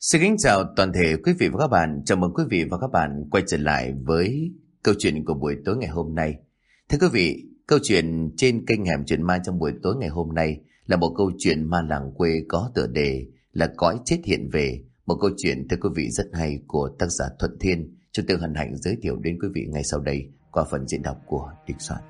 Xin kính chào toàn thể quý vị và các bạn. Chào mừng quý vị và các bạn quay trở lại với câu chuyện của buổi tối ngày hôm nay. Thưa quý vị, câu chuyện trên kênh Hẻm Chuyện Ma trong buổi tối ngày hôm nay là một câu chuyện ma làng quê có tựa đề là Cõi Chết Hiện Về. Một câu chuyện thưa quý vị rất hay của tác giả Thuận Thiên. Chúng tôi hân hạnh giới thiệu đến quý vị ngay sau đây qua phần diễn đọc của Đình Soạn.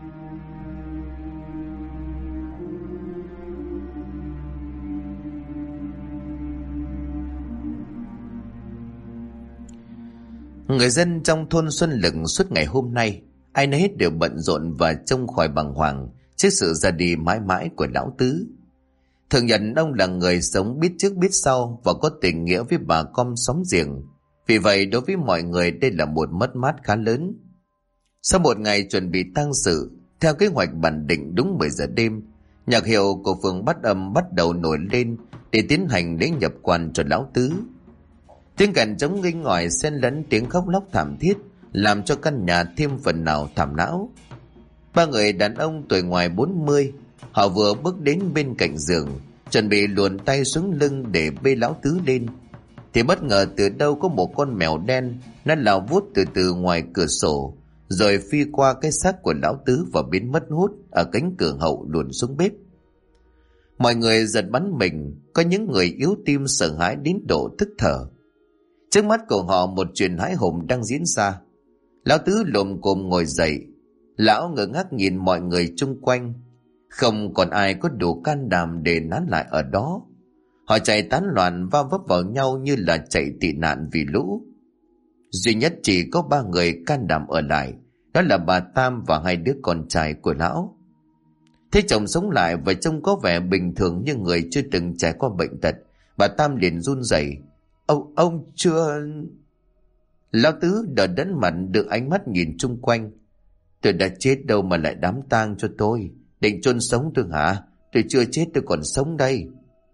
Người dân trong thôn Xuân Lực suốt ngày hôm nay, ai nấy đều bận rộn và trông khỏi bàng hoàng trước sự ra đi mãi mãi của lão Tứ. Thường nhận ông là người sống biết trước biết sau và có tình nghĩa với bà con xóm giềng. Vì vậy đối với mọi người đây là một mất mát khá lớn. Sau một ngày chuẩn bị tang sự, theo kế hoạch bản định đúng 10 giờ đêm, nhạc hiệu của phường Bát Âm bắt đầu nổi lên để tiến hành lễ nhập quan cho lão Tứ. Tiếng kèn trống nghinh ỏi xen lẫn tiếng khóc lóc thảm thiết làm cho căn nhà thêm phần nào thảm não. Ba người đàn ông tuổi ngoài 40, họ vừa bước đến bên cạnh giường, chuẩn bị luồn tay xuống lưng để bê lão Tứ lên, thì bất ngờ từ đâu có một con mèo đen nó lao vút từ từ ngoài cửa sổ, rồi phi qua cái xác của lão Tứ và biến mất hút ở cánh cửa hậu luồn xuống bếp. Mọi người giật bắn mình, có những người yếu tim sợ hãi đến độ tức thở. Trước mắt của họ một chuyện hãi hùng đang diễn ra. Lão Tứ lồm cồm ngồi dậy, lão ngơ ngác nhìn mọi người chung quanh. Không còn ai có đủ can đảm để nán lại ở đó. Họ chạy tán loạn va vấp vào nhau như là chạy tị nạn vì lũ. Duy nhất chỉ có 3 người can đảm ở lại, đó là bà Tam và 2 đứa con trai của lão. Thấy chồng sống lại và trông có vẻ bình thường như người chưa từng trải qua bệnh tật, bà Tam liền run rẩy. Ông chưa... Lão Tứ đờ đẫn mặt đưa ánh mắt nhìn chung quanh. Tôi đã chết đâu mà lại đám tang cho tôi. Định chôn sống tôi hả? Tôi chưa chết, tôi còn sống đây.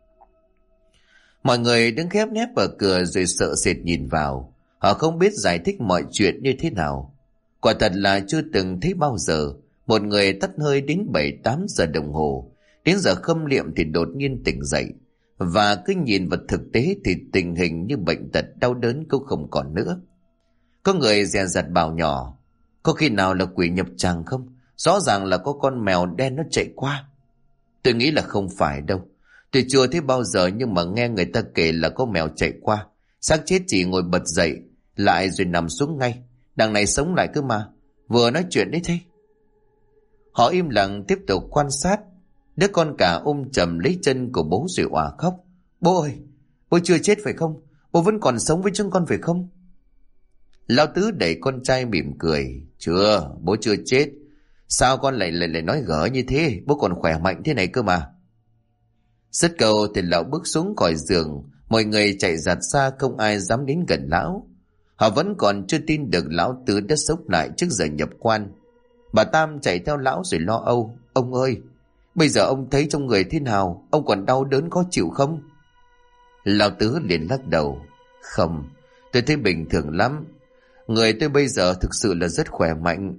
Mọi người đứng khép nép ở cửa rồi sợ sệt nhìn vào. Họ không biết giải thích mọi chuyện như thế nào. Quả thật là chưa từng thấy bao giờ một người tắt hơi đến 7-8 giờ đồng hồ. Đến giờ khâm liệm thì đột nhiên tỉnh dậy. Và cứ nhìn vào thực tế thì tình hình như bệnh tật đau đớn cũng không còn nữa. Có người dè dặt bảo nhỏ, có khi nào là quỷ nhập tràng không? Rõ ràng là có con mèo đen nó chạy qua. Tôi nghĩ là không phải đâu. Tôi chưa thấy bao giờ nhưng mà nghe người ta kể là có mèo chạy qua. Xác chết chỉ ngồi bật dậy lại rồi nằm xuống ngay. Đằng này sống lại cơ mà. Vừa nói chuyện đấy thế. Họ im lặng tiếp tục quan sát. Đứa con cả ôm chầm lấy chân của bố rồi òa khóc. Bố ơi, bố chưa chết phải không? Bố vẫn còn sống với chúng con phải không? Lão Tứ đẩy con trai mỉm cười. Chưa, bố chưa chết. Sao con lại nói gở như thế? Bố còn khỏe mạnh thế này cơ mà. Dứt câu thì lão bước xuống khỏi giường. Mọi người chạy giạt xa, không ai dám đến gần lão. Họ vẫn còn chưa tin được lão Tứ đã sống lại trước giờ nhập quan. Bà Tam chạy theo lão rồi lo âu. Ông ơi, bây giờ ông thấy trong người thế nào? Ông còn đau đớn khó chịu không? Lão Tứ liền lắc đầu. Không, tôi thấy bình thường lắm. Người tôi bây giờ thực sự là rất khỏe mạnh.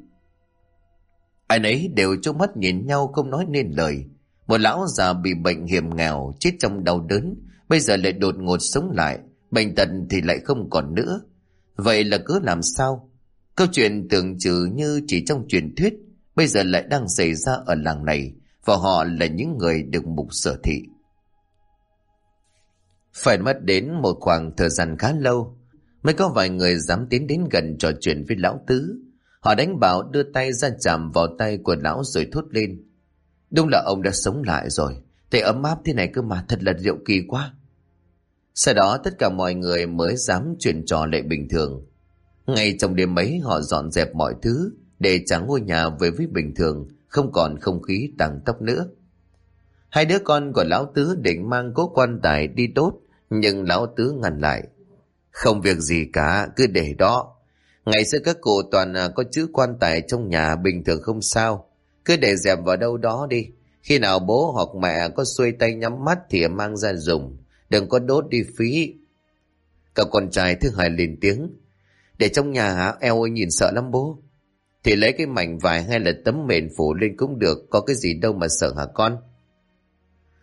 Ai nấy đều trố mắt nhìn nhau không nói nên lời. Một lão già bị bệnh hiểm nghèo, chết trong đau đớn, bây giờ lại đột ngột sống lại, bệnh tật thì lại không còn nữa. Vậy là cứ làm sao? Câu chuyện tưởng chừng như chỉ trong truyền thuyết, bây giờ lại đang xảy ra ở làng này, và họ là những người được mục sở thị. Phải mất đến một khoảng thời gian khá lâu mới có vài người dám tiến đến gần trò chuyện với lão Tứ. Họ đánh bảo đưa tay ra chạm vào tay của lão rồi thốt lên. Đúng là ông đã sống lại rồi. Thấy ấm áp thế này cơ mà, thật là diệu kỳ quá. Sau đó tất cả mọi người mới dám chuyện trò lại bình thường. Ngay trong đêm ấy họ dọn dẹp mọi thứ để trả ngôi nhà về với bình thường, không còn không khí tang tóc nữa. 2 đứa con của lão Tứ định mang cỗ quan tài đi đốt, nhưng lão Tứ ngăn lại. Không việc gì cả, cứ để đó. Ngày xưa các cụ toàn có chữ quan tài trong nhà, bình thường không sao. Cứ để dẹp vào đâu đó đi. Khi nào bố hoặc mẹ có xuôi tay nhắm mắt thì mang ra dùng. Đừng có đốt đi phí. Cậu con trai thứ hai lên tiếng. Để trong nhà hả? Eo ơi, nhìn sợ lắm bố. Thì lấy cái mảnh vải hay là tấm mền phủ lên cũng được, có cái gì đâu mà sợ hả con?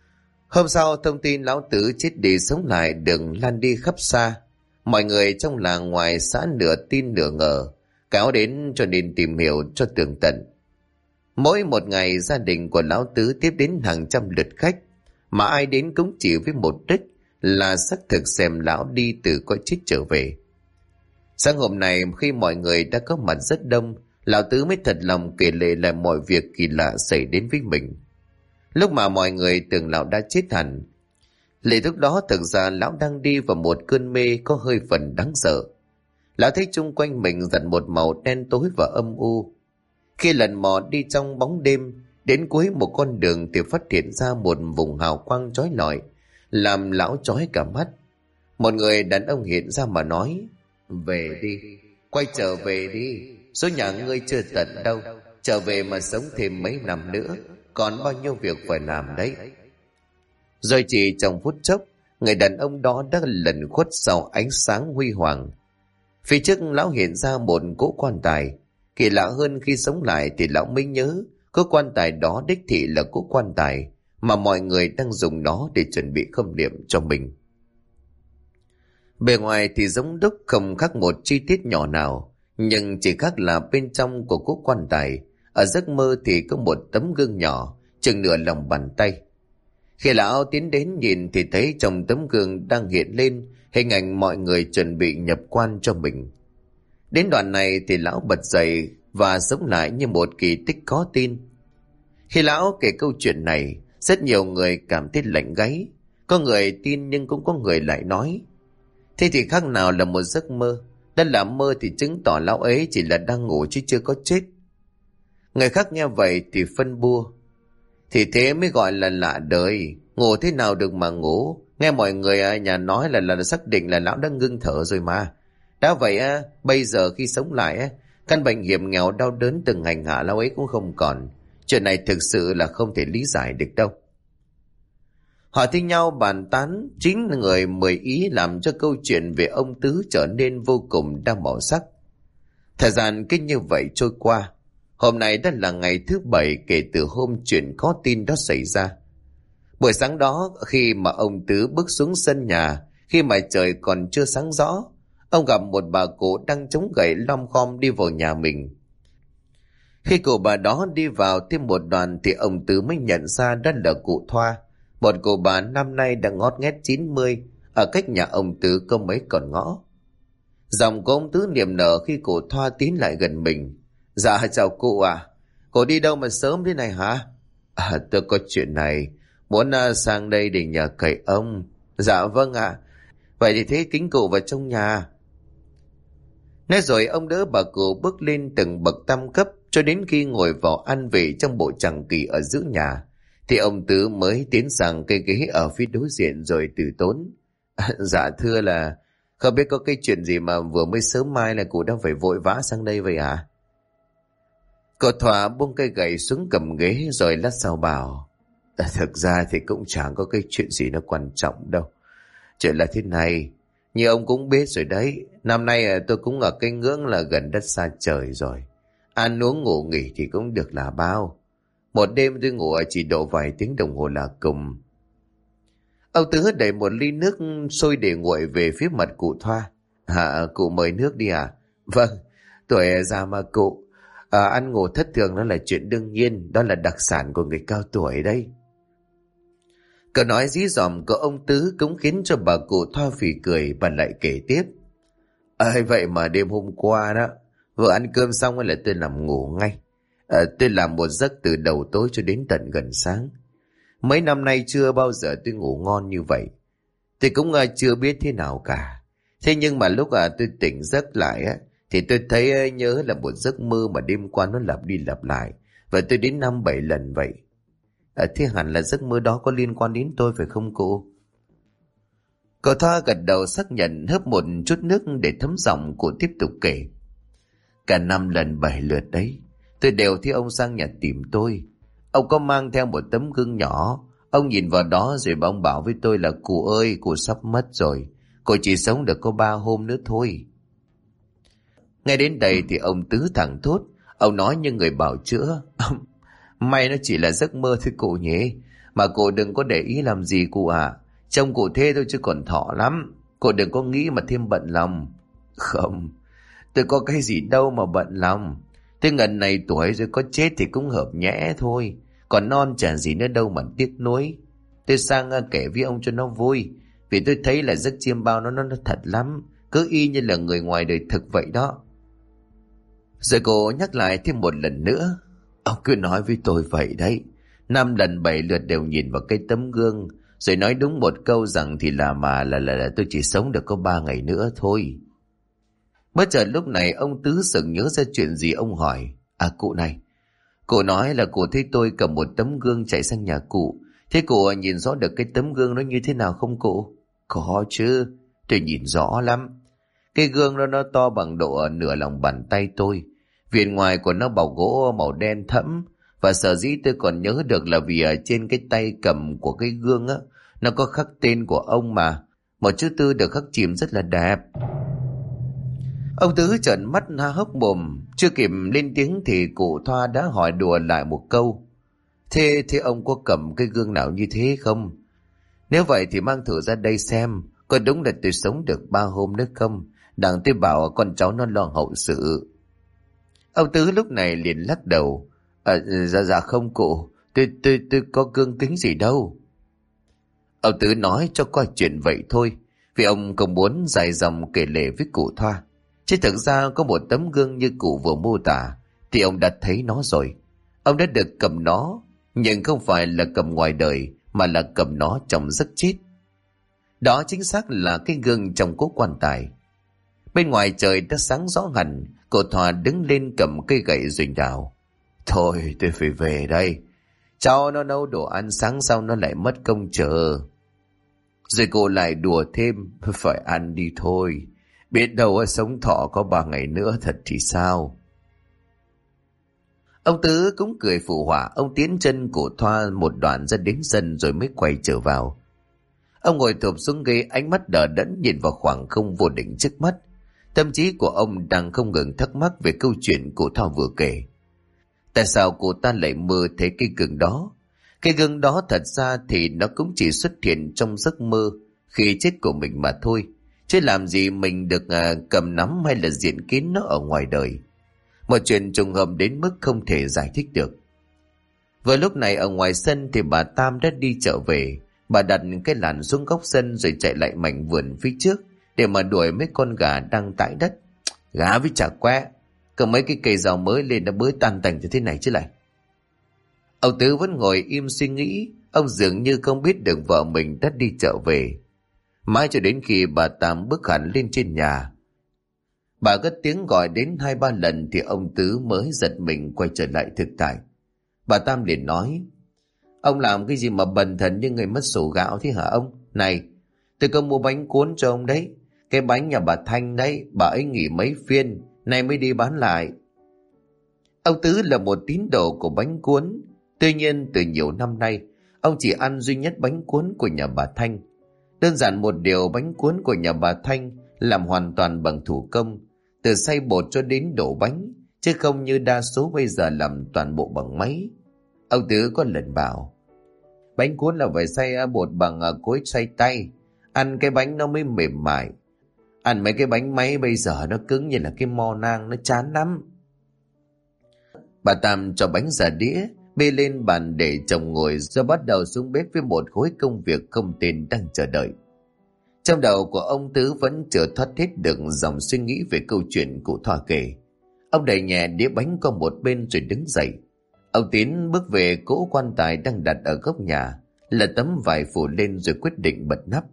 Hôm sau thông tin lão Tứ chết đi sống lại được lan đi khắp xa. Mọi người trong làng ngoài xã nửa tin nửa ngờ, kéo đến cho nên tìm hiểu cho tường tận. Mỗi một ngày gia đình của lão Tứ tiếp đến hàng trăm lượt khách, mà ai đến cũng chỉ với một đích là xác thực xem lão đi từ cõi chết trở về. Sáng hôm nay khi mọi người đã có mặt rất đông, lão Tứ mới thật lòng kể lể lại mọi việc kỳ lạ xảy đến với mình. Lúc mà mọi người tưởng lão đã chết hẳn, lệ lúc đó thực ra lão đang đi vào một cơn mê có hơi phần đáng sợ. Lão thấy chung quanh mình dần một màu đen tối và âm u. Khi lần mò đi trong bóng đêm, đến cuối một con đường thì phát hiện ra một vùng hào quang chói lọi, làm lão chói cả mắt. Một người đàn ông hiện ra mà nói: "Về đi, quay trở về đi, số nhà ngươi chưa tận đâu, trở về mà sống thêm mấy năm nữa, còn bao nhiêu việc phải làm đấy." Rồi chỉ trong phút chốc, người đàn ông đó đã lẩn khuất sau ánh sáng huy hoàng. Phía trước lão hiện ra một cỗ quan tài. Kỳ lạ hơn, khi sống lại thì lão mới nhớ cỗ quan tài đó đích thị là cỗ quan tài mà mọi người đang dùng nó để chuẩn bị khâm liệm cho mình. Bề ngoài thì giống đúc, không khác một chi tiết nhỏ nào, nhưng chỉ khác là bên trong của cỗ quan tài, ở giấc mơ thì có một tấm gương nhỏ chừng nửa lòng bàn tay. Khi lão tiến đến nhìn thì thấy trong tấm gương đang hiện lên hình ảnh mọi người chuẩn bị nhập quan cho mình. Đến đoạn này thì lão bật dậy và sống lại như một kỳ tích khó tin. Khi lão kể câu chuyện này, rất nhiều người cảm thấy lạnh gáy. Có người tin nhưng cũng có người lại nói: "Thế thì khác nào là một giấc mơ? Đã là mơ thì chứng tỏ lão ấy chỉ là đang ngủ chứ chưa có chết." Người khác nghe vậy thì phân bua: "Thì thế mới gọi là lạ đời, ngủ thế nào được mà ngủ? Nghe mọi người ở nhà nói là xác định là lão đã ngưng thở rồi mà. Đã vậy bây giờ khi sống lại căn bệnh hiểm nghèo đau đớn từng hành hạ lão ấy cũng không còn. Chuyện này thực sự là không thể lý giải được đâu." Họ thi nhau bàn tán, 9 người 10 ý làm cho câu chuyện về ông Tứ trở nên vô cùng đa màu sắc. Thời gian cứ như vậy trôi qua. Hôm nay đã là ngày thứ 7 kể từ hôm chuyện có tin đó xảy ra. Buổi sáng đó, khi mà ông Tứ bước xuống sân nhà, khi mà trời còn chưa sáng rõ, ông gặp một bà cụ đang chống gậy lom khom đi vào nhà mình. Khi cụ bà đó đi vào thêm một đoạn thì ông Tứ mới nhận ra đó là cụ Thoa, một cụ bà năm nay đã ngót nghét 90, ở cách nhà ông Tứ có mấy con ngõ. Giọng của ông Tứ niềm nở khi cụ Thoa tiến lại gần mình. "Dạ chào cụ à, cụ đi đâu mà sớm thế này hả?" Tôi có chuyện này, muốn sang đây để nhờ cậy ông." "Dạ vâng ạ, vậy thì thế kính cụ vào trong nhà." Nói rồi ông đỡ bà cụ bước lên từng bậc tam cấp, cho đến khi ngồi vào ăn vị trong bộ tràng kỳ ở giữa nhà, thì ông Tứ mới tiến sang cây ghế ở phía đối diện rồi từ tốn: "Dạ thưa là không biết có cái chuyện gì mà vừa mới sớm mai là cụ đang phải vội vã sang đây vậy à?" Cậu Thỏa buông cây gậy xuống cầm ghế rồi lát sau bảo: "Thực ra thì cũng chẳng có cái chuyện gì nó quan trọng đâu. Chuyện là thế này, như ông cũng biết rồi đấy, năm nay tôi cũng ở cái ngưỡng là gần đất xa trời rồi. Ăn uống ngủ nghỉ thì cũng được là bao. Một đêm tôi ngủ chỉ độ vài tiếng đồng hồ là cùng." Ông Tứ đẩy một ly nước sôi để nguội về phía mặt cụ Thoa. Cụ mời nước đi à?" "Vâng, tuổi già mà cụ. Ăn ngủ thất thường đó là chuyện đương nhiên, đó là đặc sản của người cao tuổi đấy." Câu nói dí dỏm của ông Tứ cũng khiến cho bà cụ Thoa phì cười và lại kể tiếp: "Vậy mà đêm hôm qua đó, vừa ăn cơm xong là tôi nằm ngủ ngay. Tôi làm một giấc từ đầu tối cho đến tận gần sáng. Mấy năm nay chưa bao giờ tôi ngủ ngon như vậy. Tôi cũng chưa biết thế nào cả. Thế nhưng mà lúc tôi tỉnh giấc lại thì tôi thấy nhớ là một giấc mơ mà đêm qua nó lặp đi lặp lại, và tôi đến 5-7 lần vậy. Thế hẳn là giấc mơ đó có liên quan đến tôi phải không cô?" Cậu Thoa gật đầu xác nhận, hớp một chút nước để thấm giọng. Cụ tiếp tục kể: "Cả 5 lần 7 lượt đấy, tôi đều thấy ông sang nhà tìm tôi. Ông có mang theo một tấm gương nhỏ. Ông nhìn vào đó rồi ông bảo với tôi là: cụ ơi, cụ sắp mất rồi, cụ chỉ sống được có 3 hôm nữa thôi." Ngay đến đây thì ông Tứ thẳng thốt. Ông nói như người bảo chữa: "May nó chỉ là giấc mơ thôi cụ nhỉ. Mà cô đừng có để ý làm gì cụ ạ. Trông cụ thế thôi chứ còn thọ lắm. Cô đừng có nghĩ mà thêm bận lòng. Không, tôi có cái gì đâu mà bận lòng. Tôi ngần này tuổi rồi, có chết thì cũng hợp nhẽ thôi. Còn non chả gì nữa đâu mà tiếc nuối. Tôi sang kể với ông cho nó vui. Vì tôi thấy là giấc chiêm bao nó thật lắm. Cứ y như là người ngoài đời thực vậy đó. Rồi cô nhắc lại thêm một lần nữa. Ông cứ nói với tôi vậy đấy. 5 lần 7 lượt đều nhìn vào cái tấm gương, rồi nói đúng một câu rằng thì là tôi chỉ sống được có 3 ngày nữa thôi. Bất chợt lúc này ông Tứ sực nhớ ra chuyện gì, ông hỏi. À cụ này, cụ nói là cụ thấy tôi cầm một tấm gương chạy sang nhà cụ. Thế cụ nhìn rõ được cái tấm gương nó như thế nào không cụ? Có chứ, tôi nhìn rõ lắm. Cái gương đó nó to bằng độ nửa lòng bàn tay tôi. Viền ngoài của nó bọc gỗ màu đen thẫm. Và sở dĩ tôi còn nhớ được là vì ở trên cái tay cầm của cái gương á, nó có khắc tên của ông mà. Một chữ Tư được khắc chìm rất là đẹp. Ông Tứ trợn mắt há hốc mồm. Chưa kịp lên tiếng thì cụ Thoa đã hỏi đùa lại một câu. Thế ông có cầm cái gương nào như thế không? Nếu vậy thì mang thử ra đây xem. Có đúng là tôi sống được 3 hôm nữa không? Đặng tôi bảo con cháu nó lo hậu sự. Ông Tứ lúc này liền lắc đầu. Dạ không cụ. Tôi có gương kính gì đâu. Ông Tứ nói cho coi chuyện vậy thôi. Vì ông không muốn dài dòng kể lể với cụ Thoa. Chứ thực ra có một tấm gương như cụ vừa mô tả thì ông đã thấy nó rồi. Ông đã được cầm nó, nhưng không phải là cầm ngoài đời mà là cầm nó trong giấc chết. Đó chính xác là cái gương trong cố quan tài. Bên ngoài trời đã sáng rõ hẳn. Cô Thoa đứng lên cầm cây gậy rồi đào. Thôi tôi phải về đây. Cháu nó nấu đồ ăn sáng sau nó lại mất công chờ. Rồi cô lại đùa thêm. Phải ăn đi thôi. Biết đâu sống thọ có 3 ngày nữa thật thì sao. Ông Tứ cũng cười phụ họa. Ông tiến chân của Thoa một đoạn ra đến sân rồi mới quay trở vào. Ông ngồi thụp xuống ghế, ánh mắt đờ đẫn nhìn vào khoảng không vô định trước mắt. Tâm trí của ông đang không ngừng thắc mắc về câu chuyện của Thoa vừa kể. Tại sao cô ta lại mơ thấy cái gương đó? Cái gương đó thật ra thì nó cũng chỉ xuất hiện trong giấc mơ khi chết của mình mà thôi. Chứ làm gì mình được cầm nắm hay là diện kiến nó ở ngoài đời. Một chuyện trùng hợp đến mức không thể giải thích được. Vừa lúc này ở ngoài sân thì bà Tam đã đi trở về. Bà đặt cái làn xuống góc sân rồi chạy lại mảnh vườn phía trước để mà đuổi mấy con gà đang tại đất. Gà với chả que, cầm mấy cái cây rau mới lên đã bới tan tành như thế này chứ lại. Ông Tứ vẫn ngồi im suy nghĩ. Ông dường như không biết được vợ mình đã đi trở về. Mãi cho đến khi bà Tam bước hẳn lên trên nhà. Bà cất tiếng gọi đến 2-3 lần thì ông Tứ mới giật mình quay trở lại thực tại. Bà Tam liền nói. Ông làm cái gì mà bần thần như người mất sổ gạo thế hả ông? Này, tôi có mua bánh cuốn cho ông đấy. Cái bánh nhà bà Thanh đấy, bà ấy nghỉ mấy phiên, nay mới đi bán lại. Ông Tứ là một tín đồ của bánh cuốn. Tuy nhiên từ nhiều năm nay, ông chỉ ăn duy nhất bánh cuốn của nhà bà Thanh. Đơn giản một điều, bánh cuốn của nhà bà Thanh làm hoàn toàn bằng thủ công, từ xay bột cho đến đổ bánh, chứ không như đa số bây giờ làm toàn bộ bằng máy. Ông Tứ có lần bảo, bánh cuốn là phải xay bột bằng cối xay tay, ăn cái bánh nó mới mềm mại. Ăn mấy cái bánh máy bây giờ nó cứng như là cái mo nang, nó chán lắm. Bà Tam cho bánh ra đĩa, bê lên bàn để chồng ngồi, rồi bắt đầu xuống bếp với một khối công việc không tên đang chờ đợi. Trong đầu của ông Tứ vẫn chưa thoát hết được dòng suy nghĩ về câu chuyện cụ Thoa kể. Ông đẩy nhẹ đĩa bánh qua một bên rồi đứng dậy. Ông Tiến bước về cỗ quan tài đang đặt ở góc nhà, lật tấm vải phủ lên rồi quyết định bật nắp.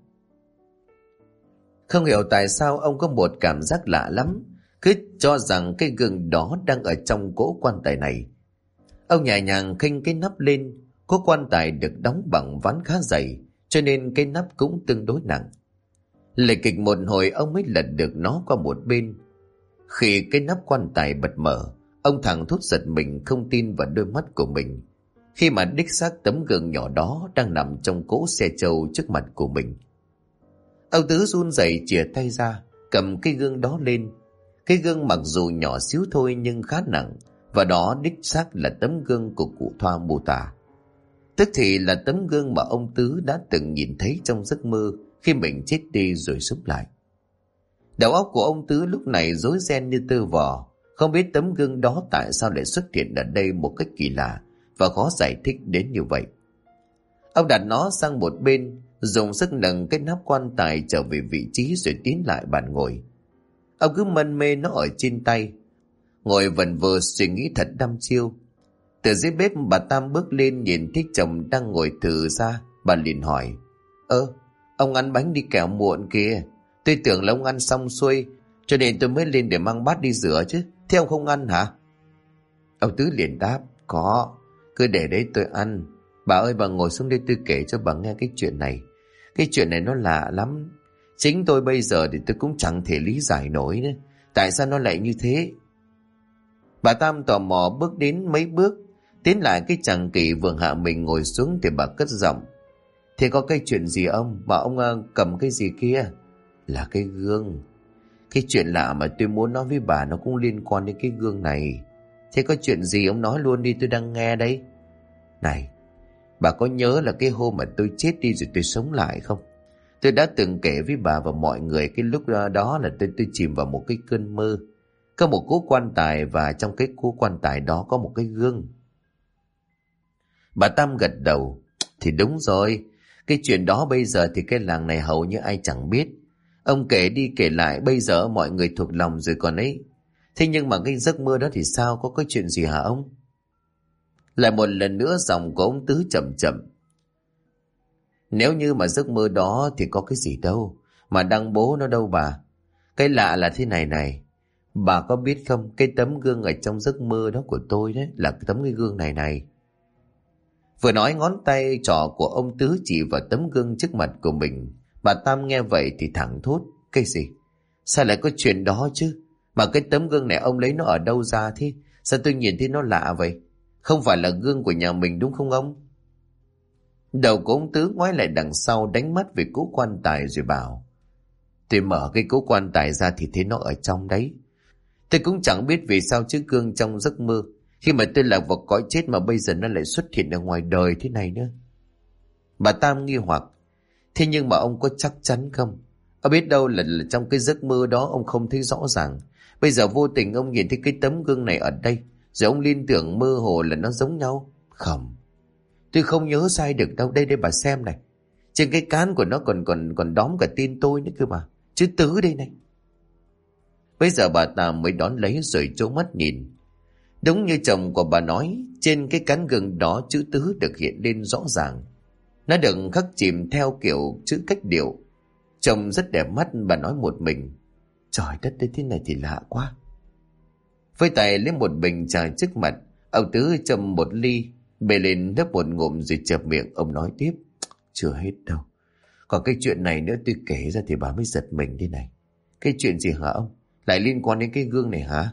Không hiểu tại sao ông có một cảm giác lạ lắm, cứ cho rằng cái gương đó đang ở trong cỗ quan tài này. Ông nhẹ nhàng khênh cái nắp lên. Cỗ quan tài được đóng bằng ván khá dày, cho nên cái nắp cũng tương đối nặng. Lệ kịch một hồi ông mới lật được nó qua một bên. Khi cái nắp quan tài bật mở, ông thẳng thốt giật mình không tin vào đôi mắt của mình, khi mà đích xác tấm gương nhỏ đó đang nằm trong cỗ xe trâu trước mặt của mình. Ông Tứ run rẩy chìa tay ra, cầm cái gương đó lên. Cái gương mặc dù nhỏ xíu thôi nhưng khá nặng, và đó đích xác là tấm gương của cụ Thoa mô tả. Tức thì là tấm gương mà ông Tứ đã từng nhìn thấy trong giấc mơ khi mình chết đi rồi sống lại. Đầu óc của ông Tứ lúc này rối ren như tơ vò, không biết tấm gương đó tại sao lại xuất hiện ở đây một cách kỳ lạ và khó giải thích đến như vậy. Ông đặt nó sang một bên, dùng sức nâng cái nắp quan tài trở về vị trí rồi tiến lại bàn ngồi. Ông cứ mân mê nó ở trên tay, ngồi vần vơ suy nghĩ thật đăm chiêu. Từ dưới bếp bà Tam bước lên nhìn thấy chồng đang ngồi thử ra, bà liền hỏi: Ông ăn bánh đi kẹo muộn kìa. Tôi tưởng là ông ăn xong xuôi, cho nên tôi mới lên để mang bát đi rửa chứ. Thế ông không ăn hả? Ông Tứ liền đáp: Có, cứ để đấy tôi ăn. Bà ơi, bà ngồi xuống đây tôi kể cho bà nghe cái chuyện này. Cái chuyện này nó lạ lắm. Chính tôi bây giờ thì tôi cũng chẳng thể lý giải nổi nữa. Tại sao nó lại như thế? Bà Tam tò mò bước đến mấy bước, tiến lại cái chàng kỷ vừa hạ mình ngồi xuống thì bà cất giọng: Thế có cái chuyện gì ông? Mà ông cầm cái gì kia? Là cái gương. Cái chuyện lạ mà tôi muốn nói với bà nó cũng liên quan đến cái gương này. Thế có chuyện gì ông nói luôn đi, tôi đang nghe đấy. Này, bà có nhớ là cái hôm mà tôi chết đi rồi tôi sống lại không? Tôi đã từng kể với bà và mọi người cái lúc đó là tôi chìm vào một cái cơn mơ. Có một cố quan tài và trong cái cố quan tài đó có một cái gương. Bà Tam gật đầu. Thì đúng rồi, cái chuyện đó bây giờ thì cái làng này hầu như ai chẳng biết. Ông kể đi kể lại bây giờ mọi người thuộc lòng rồi còn ấy. Thế nhưng mà cái giấc mơ đó thì sao? Có cái chuyện gì hả ông? Lại một lần nữa giọng của ông Tứ chậm chậm. Nếu như mà giấc mơ đó thì có cái gì đâu, mà đăng bố nó đâu bà. Cái lạ là thế này này, bà có biết không, cái tấm gương ở trong giấc mơ đó của tôi đấy là cái gương này này. Vừa nói ngón tay trỏ của ông Tứ chỉ vào tấm gương trước mặt của mình. Bà Tam nghe vậy thì thẳng thốt: Cái gì? Sao lại có chuyện đó chứ? Mà cái tấm gương này ông lấy nó ở đâu ra thế? Sao tôi nhìn thấy nó lạ vậy? Không phải là gương của nhà mình đúng không ông? Đầu của ông Tứ ngoái lại đằng sau, đánh mắt về cố quan tài rồi bảo: Tôi mở cái cố quan tài ra thì thấy nó ở trong đấy. Tôi cũng chẳng biết vì sao chiếc gương trong giấc mơ, khi mà tôi lạc vào cõi chết mà bây giờ nó lại xuất hiện ở ngoài đời thế này nữa. Bà Tam nghi hoặc: Thế nhưng mà ông có chắc chắn không? Ông biết đâu là trong cái giấc mơ đó ông không thấy rõ ràng. Bây giờ vô tình ông nhìn thấy cái tấm gương này ở đây, rồi ông liên tưởng mơ hồ là nó giống nhau. Không, tôi không nhớ sai được đâu. Đây bà xem này. Trên cái cán của nó còn đóm cả tên tôi nữa cơ mà. Chữ Tứ đây này. Bây giờ bà ta mới đón lấy rồi trố mắt nhìn. Đúng như chồng của bà nói, trên cái cán gương đó chữ Tứ được hiện lên rõ ràng. Nó được khắc chìm theo kiểu chữ cách điệu. Trông rất đẹp mắt, bà nói một mình. Trời đất ơi, thế này thì lạ quá. Với tay lấy một bình trà trước mặt, ông Tứ châm một ly, bê lên nhấp một ngụm rồi chợp miệng. Ông nói tiếp: Chưa hết đâu. Còn cái chuyện này nữa tôi kể ra thì bà mới giật mình thế này. Cái chuyện gì hả ông? Lại liên quan đến cái gương này hả?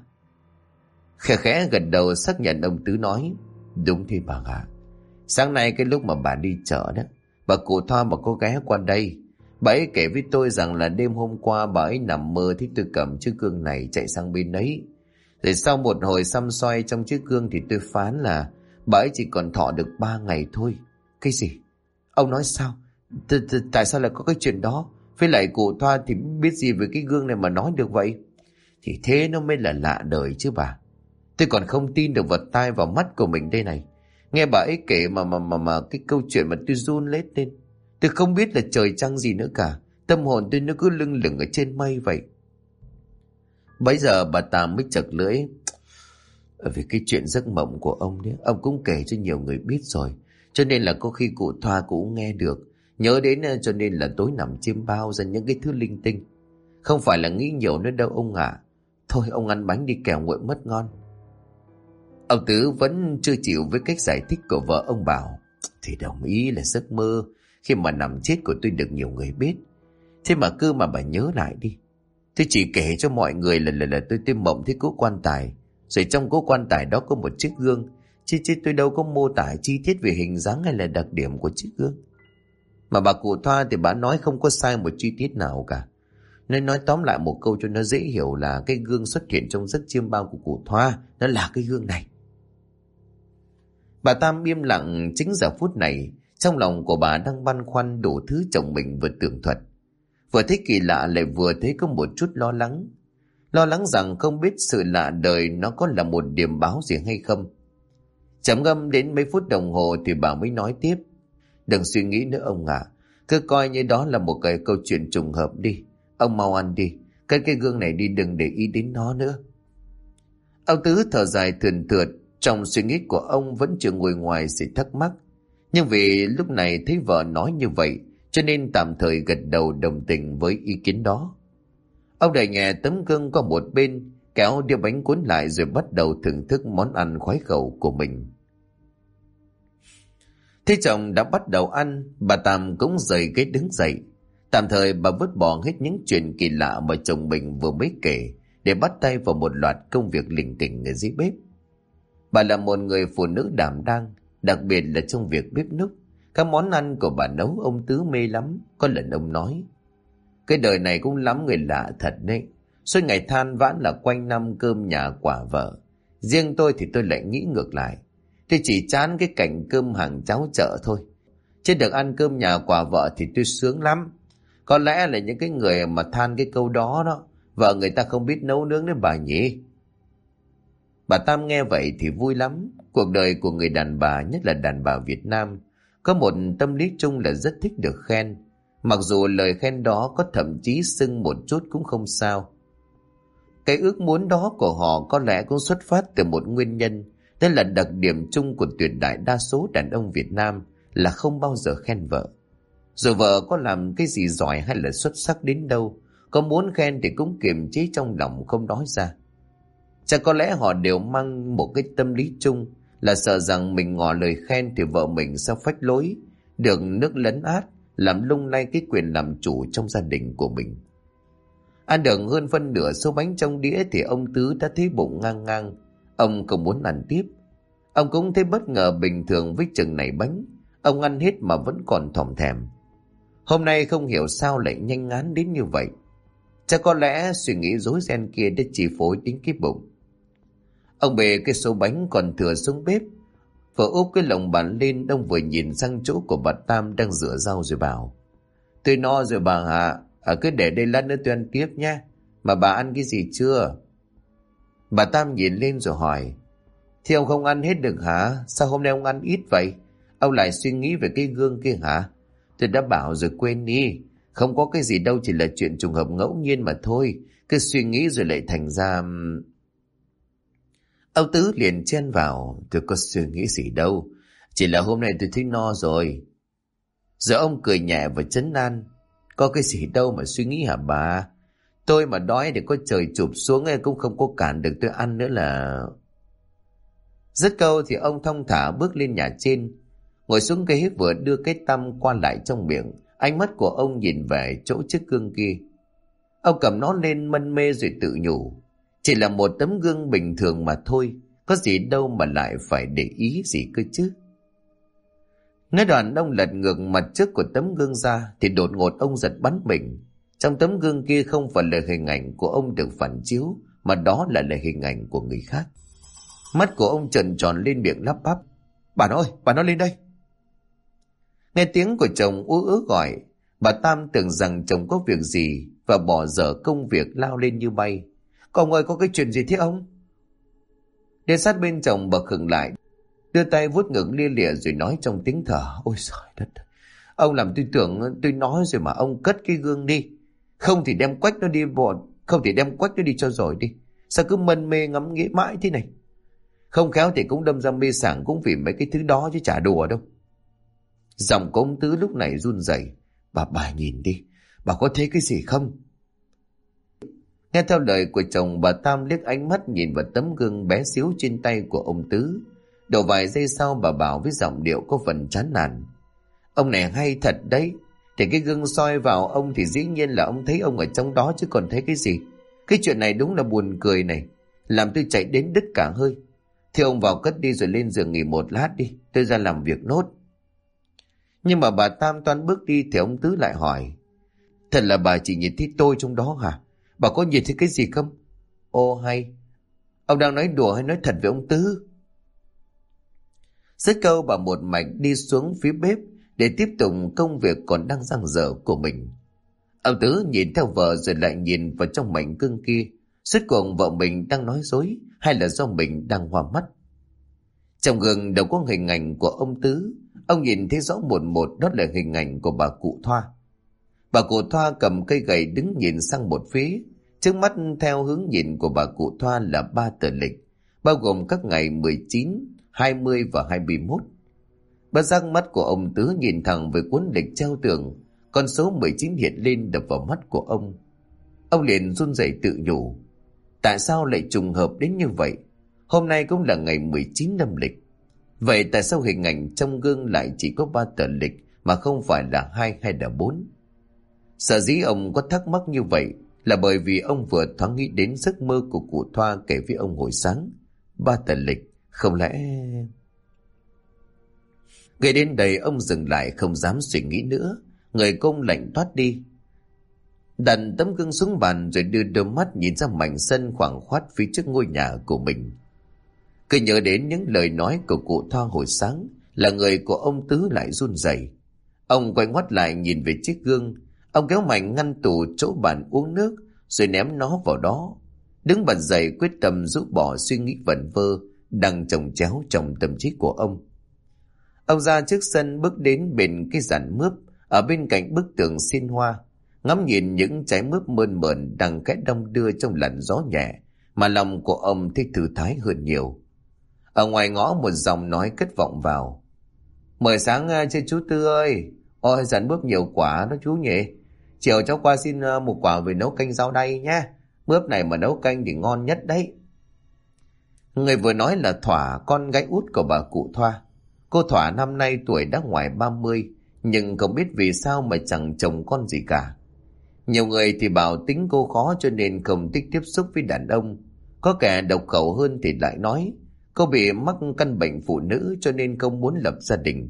Khẽ khẽ gật đầu xác nhận, ông Tứ nói: Đúng thế bà ạ. Sáng nay cái lúc mà bà đi chợ đó, bà cụ Thoa bà có ghé qua đây. Bà ấy kể với tôi rằng là đêm hôm qua bà ấy nằm mơ thấy tôi cầm chiếc gương này chạy sang bên ấy. Rồi sau một hồi xăm xoay trong chiếc gương thì tôi phán là bà ấy chỉ còn thọ được 3 ngày thôi. Cái gì? Ông nói sao? Tại sao lại có cái chuyện đó? Với lại cụ Thoa thì biết gì về cái gương này mà nói được vậy? Thì thế nó mới là lạ đời chứ bà. Tôi còn không tin được vào tai vào mắt của mình đây này. Nghe bà ấy kể mà cái câu chuyện mà tôi run lết lên. Tôi không biết là trời trăng gì nữa cả. Tâm hồn tôi nó cứ lưng lửng ở trên mây vậy. Bấy giờ bà ta mới chật lưỡi. Vì cái chuyện giấc mộng của ông đấy, ông cũng kể cho nhiều người biết rồi. Cho nên là có khi cụ Thoa cũng nghe được. Nhớ đến cho nên là tối nằm chiêm bao ra những cái thứ linh tinh. Không phải là nghĩ nhiều nữa đâu ông ạ. Thôi ông ăn bánh đi kẻo nguội mất ngon. Ông Tứ vẫn chưa chịu với cách giải thích của vợ ông bảo. Thì đồng ý là giấc mơ khi mà nằm chết của tôi được nhiều người biết. Thế mà cứ mà bà nhớ lại đi. Tôi chỉ kể cho mọi người là tôi mộng thấy cố quan tài. Rồi trong cố quan tài đó có một chiếc gương. Chứ tôi đâu có mô tả chi tiết về hình dáng hay là đặc điểm của chiếc gương. Mà bà cụ Thoa thì bà nói không có sai một chi tiết nào cả. Nên nói tóm lại một câu cho nó dễ hiểu là cái gương xuất hiện trong giấc chiêm bao của cụ Thoa, nó là cái gương này. Bà Tam im lặng. Chính giờ phút này trong lòng của bà đang băn khoăn đủ thứ chồng mình vừa tường thuật. Vừa thấy kỳ lạ lại vừa thấy có một chút lo lắng. Lo lắng rằng không biết sự lạ đời nó có là một điểm báo gì hay không. Trầm ngâm đến mấy phút đồng hồ thì bà mới nói tiếp. Đừng suy nghĩ nữa ông ạ. Cứ coi như đó là một cái câu chuyện trùng hợp đi. Ông mau ăn đi. Cất cái gương này đi, đừng để ý đến nó nữa. Ông Tứ thở dài thườn thượt. Trong suy nghĩ của ông vẫn chưa ngồi ngoài sự thắc mắc. Nhưng vì lúc này thấy vợ nói như vậy, cho nên tạm thời gật đầu đồng tình với ý kiến đó. Ông đẩy nhẹ tấm gương qua một bên, kéo đĩa bánh cuốn lại rồi bắt đầu thưởng thức món ăn khoái khẩu của mình. Thế chồng đã bắt đầu ăn, bà Tam cũng rời ghế đứng dậy. Tạm thời bà vứt bỏ hết những chuyện kỳ lạ mà chồng mình vừa mới kể để bắt tay vào một loạt công việc lỉnh kỉnh ở dưới bếp. Bà là một người phụ nữ đảm đang, đặc biệt là trong việc bếp núc. Các món ăn của bà nấu ông Tứ mê lắm. Có lần ông nói, cái đời này cũng lắm người lạ thật đấy. Suốt ngày than vãn là quanh năm cơm nhà quả vợ. Riêng tôi thì tôi lại nghĩ ngược lại. Tôi chỉ chán cái cảnh cơm hàng cháo chợ thôi. Chứ được ăn cơm nhà quả vợ thì tôi sướng lắm. Có lẽ là những cái người mà than cái câu đó, vợ người ta không biết nấu nướng đấy bà nhỉ. Bà Tam nghe vậy thì vui lắm. Cuộc đời của người đàn bà, nhất là đàn bà Việt Nam, có một tâm lý chung là rất thích được khen. Mặc dù lời khen đó có thậm chí xưng một chút cũng không sao. Cái ước muốn đó của họ có lẽ cũng xuất phát từ một nguyên nhân. Đó là đặc điểm chung của tuyệt đại đa số đàn ông Việt Nam là không bao giờ khen vợ. Dù vợ có làm cái gì giỏi hay là xuất sắc đến đâu, có muốn khen thì cũng kiềm chế trong lòng không nói ra. Chắc có lẽ họ đều mang một cái tâm lý chung là sợ rằng mình ngỏ lời khen thì vợ mình sẽ phách lối, được nước lấn át, làm lung lay cái quyền làm chủ trong gia đình của mình. Ăn được hơn phân nửa số bánh trong đĩa thì ông Tứ đã thấy bụng ngang ngang. Ông không muốn ăn tiếp. Ông cũng thấy bất ngờ bình thường với chừng này bánh. Ông ăn hết mà vẫn còn thòm thèm. Hôm nay không hiểu sao lại nhanh ngán đến như vậy. Chắc có lẽ suy nghĩ rối ren kia đã chi phối đến cái bụng. Ông bê cái số bánh còn thừa xuống bếp, vừa úp cái lồng bàn lên. Ông vừa nhìn sang chỗ của bà Tam đang rửa rau rồi bảo, tôi no rồi bà ạ, cứ để đây lát nữa tôi ăn tiếp nhé. Mà bà ăn cái gì chưa? Bà Tam nhìn lên rồi hỏi, thì ông không ăn hết được hả? Sao hôm nay ông ăn ít vậy? Ông lại suy nghĩ về cái gương kia hả? Tôi đã bảo rồi quên đi. Không có cái gì đâu, chỉ là chuyện trùng hợp ngẫu nhiên mà thôi. Cứ suy nghĩ rồi lại thành ra... Ông Tứ liền chen vào, tôi có suy nghĩ gì đâu. Chỉ là hôm nay tôi thấy no rồi. Giờ ông cười nhẹ và trấn an, có cái gì đâu mà suy nghĩ hả bà? Tôi mà đói thì có trời chụp xuống ấy cũng không có cản được tôi ăn nữa là... Dứt câu thì ông thong thả bước lên nhà trên, ngồi xuống ghế vừa đưa cái tăm qua lại trong miệng. Ánh mắt của ông nhìn về chỗ chiếc gương kia. Ông cầm nó lên mân mê rồi tự nhủ, chỉ là một tấm gương bình thường mà thôi, có gì đâu mà lại phải để ý gì cơ chứ. Nói đoạn ông lật ngược mặt trước của tấm gương ra thì đột ngột ông giật bắn mình. Trong tấm gương kia không phải là hình ảnh của ông được phản chiếu, mà đó là hình ảnh của người khác. Mắt của ông trợn tròn lên, miệng lắp bắp, bà ơi, bà nói lên đây. Nghe tiếng của chồng ú ớ gọi, bà Tam tưởng rằng chồng có việc gì và bỏ dở công việc lao lên như bay. Ông ơi, có cái chuyện gì thế ông? Đến sát bên chồng bà khựng lại, đưa tay vuốt ngực lia lịa rồi nói trong tiếng thở, ôi trời đất, ông làm tôi tưởng tôi nói rồi mà. Ông cất cái gương đi, không thì đem quách nó đi cho rồi đi. Sao cứ mân mê ngắm nghĩ mãi thế này? Không khéo thì cũng đâm ra mê sảng cũng vì mấy cái thứ đó chứ chả đùa đâu. Giọng của ông Tứ lúc này run rẩy, bà nhìn đi, bà có thấy cái gì không? Nghe theo lời của chồng, bà Tam liếc ánh mắt nhìn vào tấm gương bé xíu trên tay của ông Tứ. Độ vài giây sau bà bảo với giọng điệu có phần chán nản, ông này hay thật đấy. Thì cái gương soi vào ông thì dĩ nhiên là ông thấy ông ở trong đó chứ còn thấy cái gì. Cái chuyện này đúng là buồn cười này, làm tôi chạy đến đứt cả hơi. Thì ông vào cất đi rồi lên giường nghỉ một lát đi, tôi ra làm việc nốt. Nhưng mà bà Tam toan bước đi thì ông Tứ lại hỏi, thật là bà chỉ nhìn thấy tôi trong đó hả? Bà có nhìn thấy cái gì không? Ô hay, ông đang nói đùa hay nói thật với ông Tứ? Dứt câu bà một mạch đi xuống phía bếp để tiếp tục công việc còn đang dang dở của mình. Ông Tứ nhìn theo vợ rồi lại nhìn vào trong mảnh gương kia. Suốt cuộc vợ mình đang nói dối hay là do mình đang hoa mắt? Trong gương đâu có hình ảnh của ông Tứ. Ông nhìn thấy rõ một một đó là hình ảnh của bà cụ Thoa. Bà cụ Thoa cầm cây gậy đứng nhìn sang một phía. Trước mắt theo hướng nhìn của bà cụ Thoa là 3 tờ lịch, bao gồm các ngày 19, 20 và 21. Bất giác mắt của ông Tứ nhìn thẳng về cuốn lịch treo tường. Con số 19 hiện lên đập vào mắt của ông. Ông liền run rẩy tự nhủ. Tại sao lại trùng hợp đến như vậy? Hôm nay cũng là ngày 19 âm lịch. Vậy tại sao hình ảnh trong gương lại chỉ có 3 tờ lịch mà không phải là 2 hay là 4? Sở dĩ ông có thắc mắc như vậy là bởi vì ông vừa thoáng nghĩ đến giấc mơ của cụ Thoa kể với ông hồi sáng. 3 tờ lịch, không lẽ... Ngay đến đây ông dừng lại không dám suy nghĩ nữa. Người công lạnh toát đi. Đặt tấm gương xuống bàn rồi đưa đôi mắt nhìn ra mảnh sân khoảng khoát phía trước ngôi nhà của mình. Cứ nhớ đến những lời nói của cụ Thoa hồi sáng, là người của ông Tứ lại run rẩy. Ông quay ngoắt lại nhìn về chiếc gương. Ông kéo mạnh ngăn tủ chỗ bàn uống nước rồi ném nó vào đó. Đứng bật dậy quyết tâm rũ bỏ suy nghĩ vẩn vơ đang chồng chéo trong tâm trí của ông. Ông ra trước sân bước đến bên cái giàn mướp ở bên cạnh bức tường xin hoa, ngắm nhìn những trái mướp mơn mởn đang khẽ đong đưa trong làn gió nhẹ, mà lòng của ông thấy thư thái hơn nhiều. Ở ngoài ngõ một giọng nói cất vọng vào. Mời sáng chơi chú Tư ơi. Ôi giàn mướp nhiều quả đó chú nhỉ. Chiều cháu qua xin một quả về nấu canh rau đay nhé. Mướp này mà nấu canh thì ngon nhất đấy. Người vừa nói là Thỏa, con gái út của bà cụ Thoa. Cô Thỏa năm nay tuổi đã ngoài 30, nhưng không biết vì sao mà chẳng chồng con gì cả. Nhiều người thì bảo tính cô khó cho nên không thích tiếp xúc với đàn ông. Có kẻ độc khẩu hơn thì lại nói cô bị mắc căn bệnh phụ nữ cho nên không muốn lập gia đình.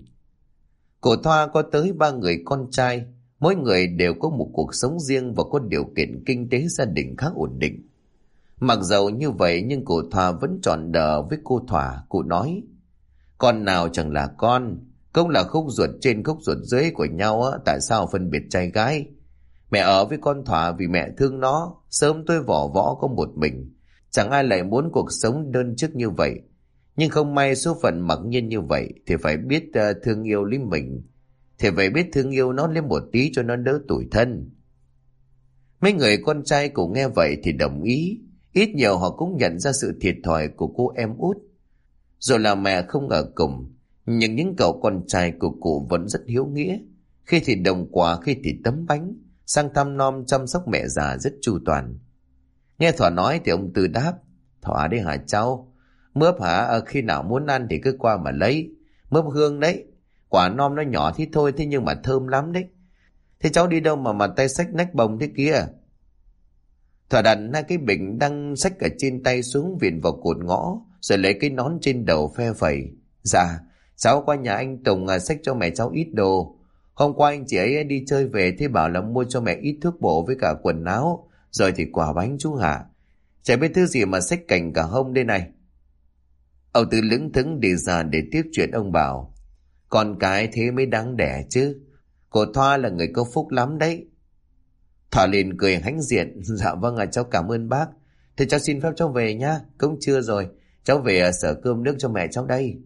Cô Thoa có tới 3 người con trai, mỗi người đều có một cuộc sống riêng và có điều kiện kinh tế gia đình khá ổn định. Mặc dầu như vậy nhưng cô Thoa vẫn tròn đờ với cô Thỏa. Cô nói, con nào chẳng là con, cũng là khúc ruột trên khúc ruột dưới của nhau á, tại sao phân biệt trai gái? Mẹ ở với con Thỏa vì mẹ thương nó, sớm tôi vỏ võ có một mình. Chẳng ai lại muốn cuộc sống đơn chức như vậy. Nhưng không may số phận mặc nhiên như vậy thì phải biết thương yêu lấy mình. Thì phải biết thương yêu nó lên một tí cho nó đỡ tủi thân. Mấy người con trai cũng nghe vậy thì đồng ý. Ít nhiều họ cũng nhận ra sự thiệt thòi của cô em út. Rồi là mẹ không ở cùng, nhưng những cậu con trai của cụ vẫn rất hiếu nghĩa. Khi thì đồng quà, khi thì tấm bánh, sang thăm nom chăm sóc mẹ già rất chu toàn. Nghe Thỏa nói thì ông Tư đáp, Thỏa đấy hả cháu? Mướp hả? Khi nào muốn ăn thì cứ qua mà lấy. Mướp hương đấy, quả non nó nhỏ thế thôi, thế nhưng mà thơm lắm đấy. Thế cháu đi đâu mà tay xách nách bồng thế kia? Thỏa đặt hai cái bình đang xách ở trên tay xuống viện vào cột ngõ, rồi lấy cái nón trên đầu phe phẩy. Dạ, cháu qua nhà anh Tùng xách cho mẹ cháu ít đồ. Hôm qua anh chị ấy đi chơi về thế bảo là mua cho mẹ ít thuốc bổ với cả quần áo, rồi thì quả bánh chú hả? Chả biết thứ gì mà xách cành cả hông đây này. Ông Tư lững thững đi ra để tiếp chuyện. Ông bảo, con cái thế mới đáng đẻ chứ. Cô Thoa là người có phúc lắm đấy. Thỏa liền cười hãnh diện. Dạ vâng cháu cảm ơn bác. Thế cháu xin phép cháu về nhá. Cũng trưa rồi, cháu về sở cơm nước cho mẹ cháu đây.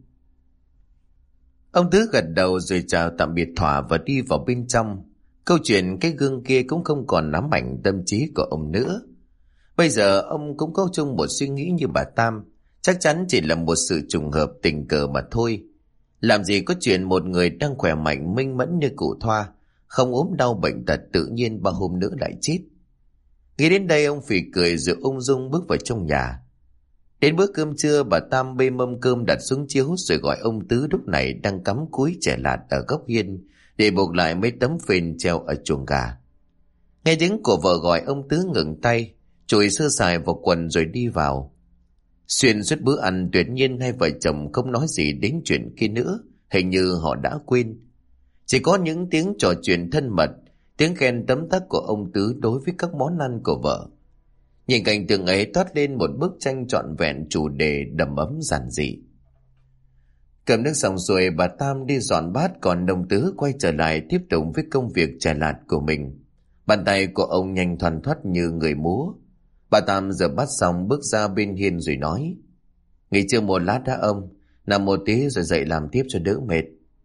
Ông Tứ gật đầu rồi chào tạm biệt Thỏa và đi vào bên trong. Câu chuyện cái gương kia cũng không còn ám ảnh tâm trí của ông nữa. Bây giờ ông cũng có chung một suy nghĩ như bà Tam. Chắc chắn chỉ là một sự trùng hợp tình cờ mà thôi. Làm gì có chuyện một người đang khỏe mạnh minh mẫn như cụ Thoa, không ốm đau bệnh tật tự nhiên 3 hôm nữa lại chết. Nghĩ đến đây ông phì cười rồi ung dung bước vào trong nhà. Đến bữa cơm trưa, bà Tam bê mâm cơm đặt xuống chiếu rồi gọi ông Tứ lúc này đang cắm cúi chẻ lạt ở góc hiên để buộc lại mấy tấm phên treo ở chuồng gà. Nghe tiếng của vợ gọi, ông Tứ ngừng tay, chùi sơ sài vào quần rồi đi vào. Xuyên suốt bữa ăn tuyệt nhiên hai vợ chồng không nói gì đến chuyện kia nữa, hình như họ đã quên. Chỉ có những tiếng trò chuyện thân mật, tiếng khen tấm tắc của ông Tứ đối với các món ăn của vợ. Nhìn cảnh tượng ấy toát lên một bức tranh trọn vẹn chủ đề đầm ấm giản dị. Cầm nước xong rồi bà Tam đi dọn bát, còn đồng tứ quay trở lại tiếp tục với công việc chải lạt của mình. Bàn tay của ông nhanh thoăn thoắt như người múa. Bà Tam rửa bát xong bước ra bên hiên rồi nói: nghỉ trưa một lát đã ông, nằm một tí rồi dậy làm tiếp cho đỡ mệt.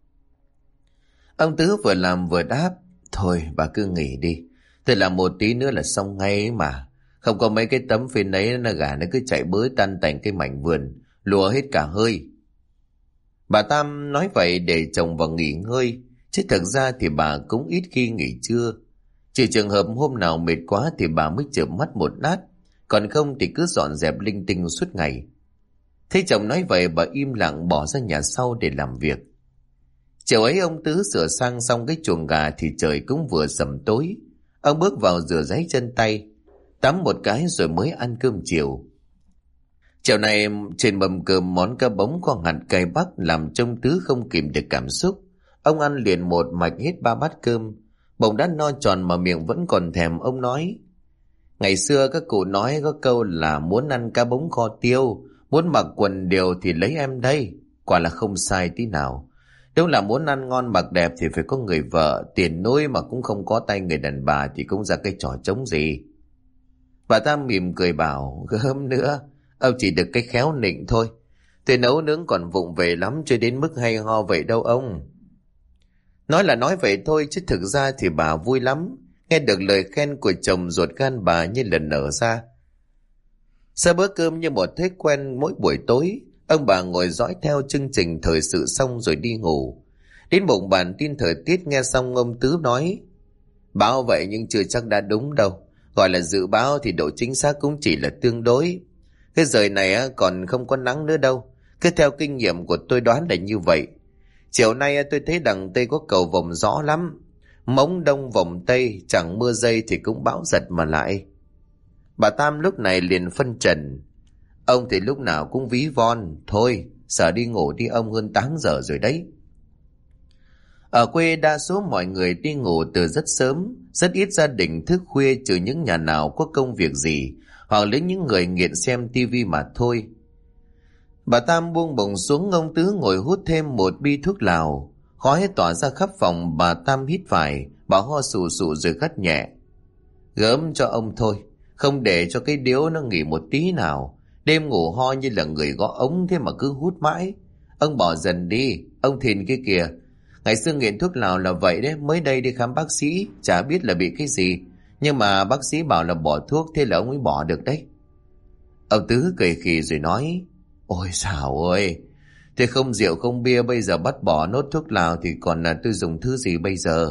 Ông Tứ vừa làm vừa đáp: thôi bà cứ nghỉ đi, tôi làm một tí nữa là xong ngay mà. Không có mấy cái tấm phên ấy, nó gà nó cứ chạy bới tan tành cái mảnh vườn, lùa hết cả hơi. Bà Tam nói vậy để chồng vào nghỉ ngơi, chứ thực ra thì bà cũng ít khi nghỉ trưa. Trừ trường hợp hôm nào mệt quá thì bà mới chợp mắt một lát, còn không thì cứ dọn dẹp linh tinh suốt ngày. Thấy chồng nói vậy, bà im lặng bỏ ra nhà sau để làm việc. Chiều ấy ông Tứ sửa sang xong cái chuồng gà thì trời cũng vừa sầm tối. Ông bước vào rửa ráy chân tay, tắm một cái rồi mới ăn cơm chiều. Chiều này trên mâm cơm món cá bống có hạt cay bắc làm trông Tứ không kìm được cảm xúc. Ông ăn liền một mạch hết 3 bát cơm, bụng đã no tròn mà miệng vẫn còn thèm. Ông nói: ngày xưa các cụ nói có câu là muốn ăn cá bống kho tiêu, muốn mặc quần đều thì lấy em đây. Quả là không sai tí nào. Đúng là muốn ăn ngon mặc đẹp thì phải có người vợ, tiền nuôi mà cũng không có tay người đàn bà thì cũng ra cái trò trống gì. Bà ta mỉm cười bảo: gớm nữa, ông chỉ được cái khéo nịnh thôi. Tôi nấu nướng còn vụng về lắm, chưa đến mức hay ho vậy đâu ông. Nói là nói vậy thôi, chứ thực ra thì bà vui lắm, nghe được lời khen của chồng ruột gan bà như lần nở ra. Sau bữa cơm như một thói quen mỗi buổi tối, ông bà ngồi dõi theo chương trình thời sự xong rồi đi ngủ. Đến bụng bản tin thời tiết nghe xong ông Tứ nói: báo vậy nhưng chưa chắc đã đúng đâu. Gọi là dự báo thì độ chính xác cũng chỉ là tương đối. Cái giờ này còn không có nắng nữa đâu. Cứ theo kinh nghiệm của tôi đoán là như vậy. Chiều nay tôi thấy đằng Tây có cầu vồng rõ lắm. Mống đông vòng Tây, chẳng mưa dây thì cũng bão giật mà lại. Bà Tam lúc này liền phân trần: ông thì lúc nào cũng ví von. Thôi, sợ đi ngủ đi ông, hơn 8 giờ rồi đấy. Ở quê đa số mọi người đi ngủ từ rất sớm, rất ít gia đình thức khuya trừ những nhà nào có công việc gì, hoặc lấy những người nghiện xem tivi mà thôi. Bà Tam buông bổng xuống, ông Tứ ngồi hút thêm một bi thuốc lào. Khói tỏa ra khắp phòng, bà Tam hít phải, bà ho sù sụ rồi gắt nhẹ: gớm cho ông thôi, không để cho cái điếu nó nghỉ một tí nào. Đêm ngủ ho như là người gõ ống thế mà cứ hút mãi. Ông bỏ dần đi, ông Thìn kia kìa. Ngày xưa nghiện thuốc lào là vậy đấy, mới đây đi khám bác sĩ, chả biết là bị cái gì. Nhưng mà bác sĩ bảo là bỏ thuốc, thế là ông ấy bỏ được đấy. Ông Tứ cười khì rồi nói: ôi xào ơi, thế không rượu không bia, bây giờ bắt bỏ nốt thuốc lào thì còn là tôi dùng thứ gì bây giờ?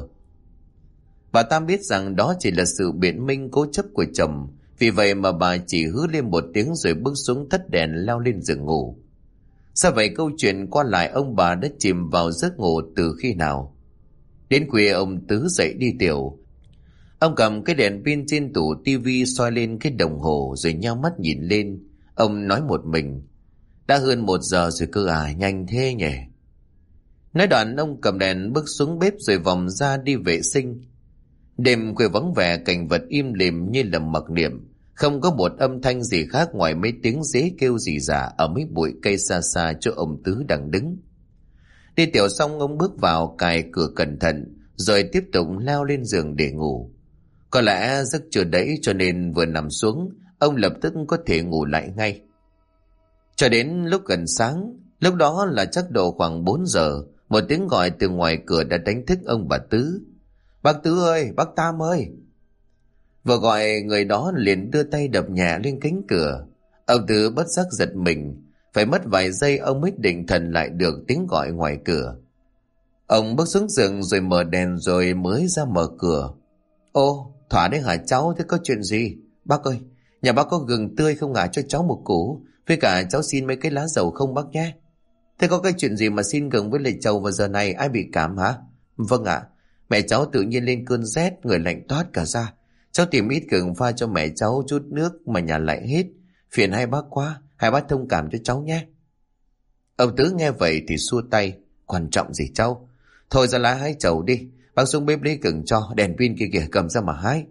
Bà Tam biết rằng đó chỉ là sự biện minh cố chấp của chồng, vì vậy mà bà chỉ hứ lên một tiếng rồi bước xuống tắt đèn leo lên giường ngủ. Sao vậy, câu chuyện qua lại ông bà đã chìm vào giấc ngủ từ khi nào? Đến khuya ông Tứ dậy đi tiểu. Ông cầm cái đèn pin trên tủ tivi soi lên cái đồng hồ rồi nheo mắt nhìn lên. Ông nói một mình: đã hơn 1 giờ rồi cơ à, nhanh thế nhỉ. Nói đoạn ông cầm đèn bước xuống bếp rồi vòng ra đi vệ sinh. Đêm khuya vắng vẻ, cảnh vật im lìm như là mặc niệm, không có một âm thanh gì khác ngoài mấy tiếng dế kêu rì rả ở mấy bụi cây xa xa chỗ ông Tứ đang đứng. Đi tiểu xong ông bước vào cài cửa cẩn thận rồi tiếp tục leo lên giường để ngủ. Có lẽ giấc chưa đẫy cho nên vừa nằm xuống ông lập tức có thể ngủ lại ngay. Cho đến lúc gần sáng, lúc đó là chắc độ khoảng 4 giờ, một tiếng gọi từ ngoài cửa đã đánh thức ông bà Tứ. Bác Tứ ơi, bác Tam ơi. Vừa gọi người đó liền đưa tay đập nhẹ lên cánh cửa. Ông Tứ bất giác giật mình, phải mất vài giây ông mới định thần lại được tiếng gọi ngoài cửa. Ông bước xuống giường rồi mở đèn rồi mới ra mở cửa. Ô, Thỏa đấy hả cháu, thế có chuyện gì? Bác ơi, nhà bác có gừng tươi không ạ, cho cháu một củ, với cả cháu xin mấy cái lá dầu không bác nhé. Thế có cái chuyện gì mà xin gừng với lại trầu vào giờ này, ai bị cảm hả? Vâng ạ, mẹ cháu tự nhiên lên cơn rét, người lạnh toát cả ra. Cháu tìm ít gừng pha cho mẹ cháu chút nước mà nhà lại hết. Phiền hai bác quá, hai bác thông cảm cho cháu nhé. Ông Tứ nghe vậy thì xua tay: quan trọng gì cháu, thôi ra lá hái trầu đi, bác xuống bếp lấy gừng cho, đèn pin kia kìa, cầm ra mà hái.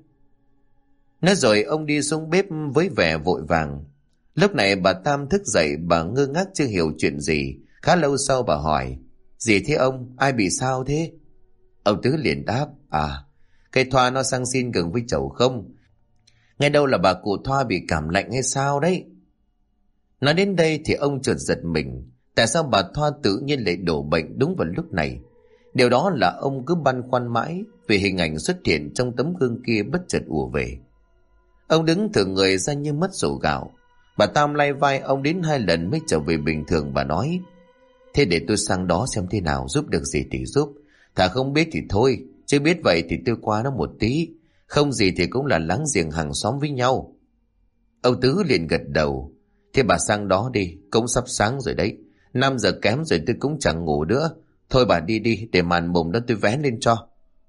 Nói rồi ông đi xuống bếp với vẻ vội vàng. Lúc này bà Tam thức dậy, bà ngơ ngác chưa hiểu chuyện gì, Khá lâu sau bà hỏi: Gì thế ông, ai bị sao thế? Ông Tứ liền đáp: Cây Thoa nó sang xin gừng với chầu không. Nghe đâu là bà cụ Thoa bị cảm lạnh hay sao đấy. Nói đến đây thì ông chợt giật mình. Tại sao bà Thoa tự nhiên lại đổ bệnh đúng vào lúc này? Điều đó là ông cứ băn khoăn mãi vì hình ảnh xuất hiện trong tấm gương kia bất chợt ùa về. Ông đứng thử người ra như mất sổ gạo. Bà Tam lay vai ông đến 2 lần mới trở về bình thường. Bà nói: Thế để tôi sang đó xem thế nào, giúp được gì thì giúp. Thà không biết thì thôi, chứ biết vậy thì tôi qua nó một tí. Không gì thì cũng là láng giềng hàng xóm với nhau. Ông Tứ liền gật đầu: Thế bà sang đó đi, cũng sắp sáng rồi đấy. 5 giờ kém rồi tôi cũng chẳng ngủ nữa. Thôi bà đi đi, để màn mùng đó tôi vén lên cho.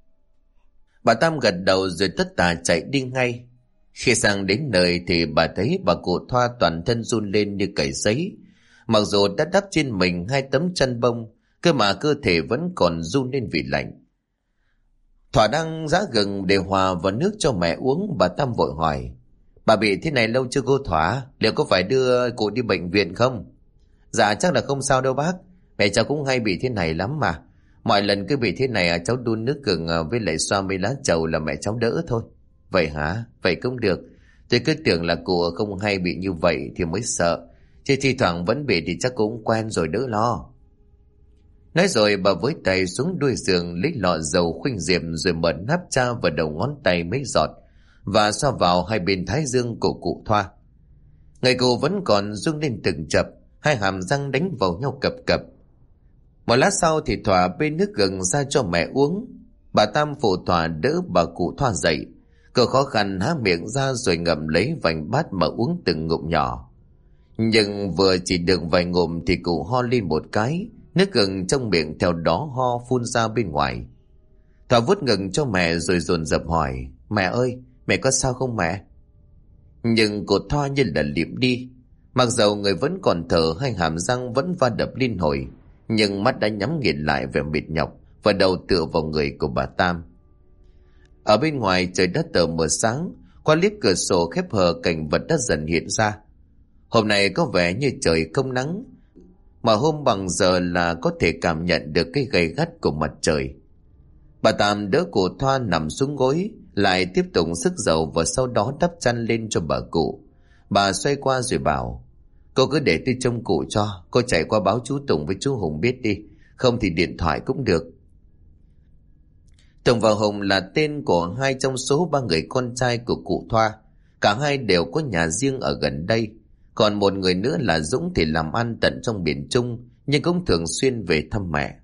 Bà Tam gật đầu rồi tất tả chạy đi ngay. Khi sang đến nơi thì bà thấy bà cụ Thoa toàn thân run lên như cầy sấy. Mặc dù đã đắp trên mình 2 tấm chăn bông, cơ mà cơ thể vẫn còn run lên vì lạnh. Thỏa đang giã gừng để hòa vào nước cho mẹ uống. Bà Tam vội hỏi: Bà bị thế này lâu chưa cô Thỏa? Liệu có phải đưa cụ đi bệnh viện không? Dạ chắc là không sao đâu bác. Mẹ cháu cũng hay bị thế này lắm mà. Mọi lần cứ bị thế này cháu đun nước gừng với lại xoa mấy lá trầu là mẹ cháu đỡ thôi. Vậy hả? Vậy cũng được. Tôi cứ tưởng là cụ không hay bị như vậy thì mới sợ. Chứ thi thoảng vẫn bị thì chắc cũng quen rồi, đỡ lo. Nói rồi bà với tay xuống đuôi giường lấy lọ dầu khuynh diệp rồi mở nắp cha vào đầu ngón tay mấy giọt và xoa vào 2 bên thái dương của cụ Thoa. Người cụ vẫn còn rung lên từng chập, 2 hàm răng đánh vào nhau cập cập. Một lát sau thì Thỏa bê nước gừng ra cho mẹ uống. Bà Tam phụ Thỏa đỡ bà cụ Thoa dậy. Cậu khó khăn há miệng ra rồi ngậm lấy vành bát mà uống từng ngụm nhỏ. Nhưng vừa chỉ được vài ngụm thì cụ ho lên một cái, nước gừng trong miệng theo đó ho phun ra bên ngoài. Thỏa vuốt gừng cho mẹ rồi dồn dập hỏi: Mẹ ơi, mẹ có sao không mẹ? Nhưng cô Thoa như là liệm đi. Mặc dầu người vẫn còn thở, 2 hàm răng vẫn va đập liên hồi, nhưng mắt đã nhắm nghiền lại vẻ mệt nhọc và đầu tựa vào người của bà Tam. Ở bên ngoài trời đất tờ mờ sáng, qua liếc cửa sổ khép hờ cảnh vật đã dần hiện ra. Hôm nay có vẻ như trời không nắng, mà hôm bằng giờ là có thể cảm nhận được cái gay gắt của mặt trời. Bà Tam đỡ cụ Thoa nằm xuống gối, lại tiếp tục sức dầu và sau đó đắp chăn lên cho bà cụ. Bà xoay qua rồi bảo: Cô cứ để tôi trông cụ cho, cô chạy qua báo chú Tùng với chú Hùng biết đi, không thì điện thoại cũng được. Tùng và Hùng là tên của 2 trong số 3 người con trai của cụ Thoa. Cả hai đều có nhà riêng ở gần đây. Còn một người nữa là Dũng thì làm ăn tận trong miền Trung, nhưng cũng thường xuyên về thăm mẹ.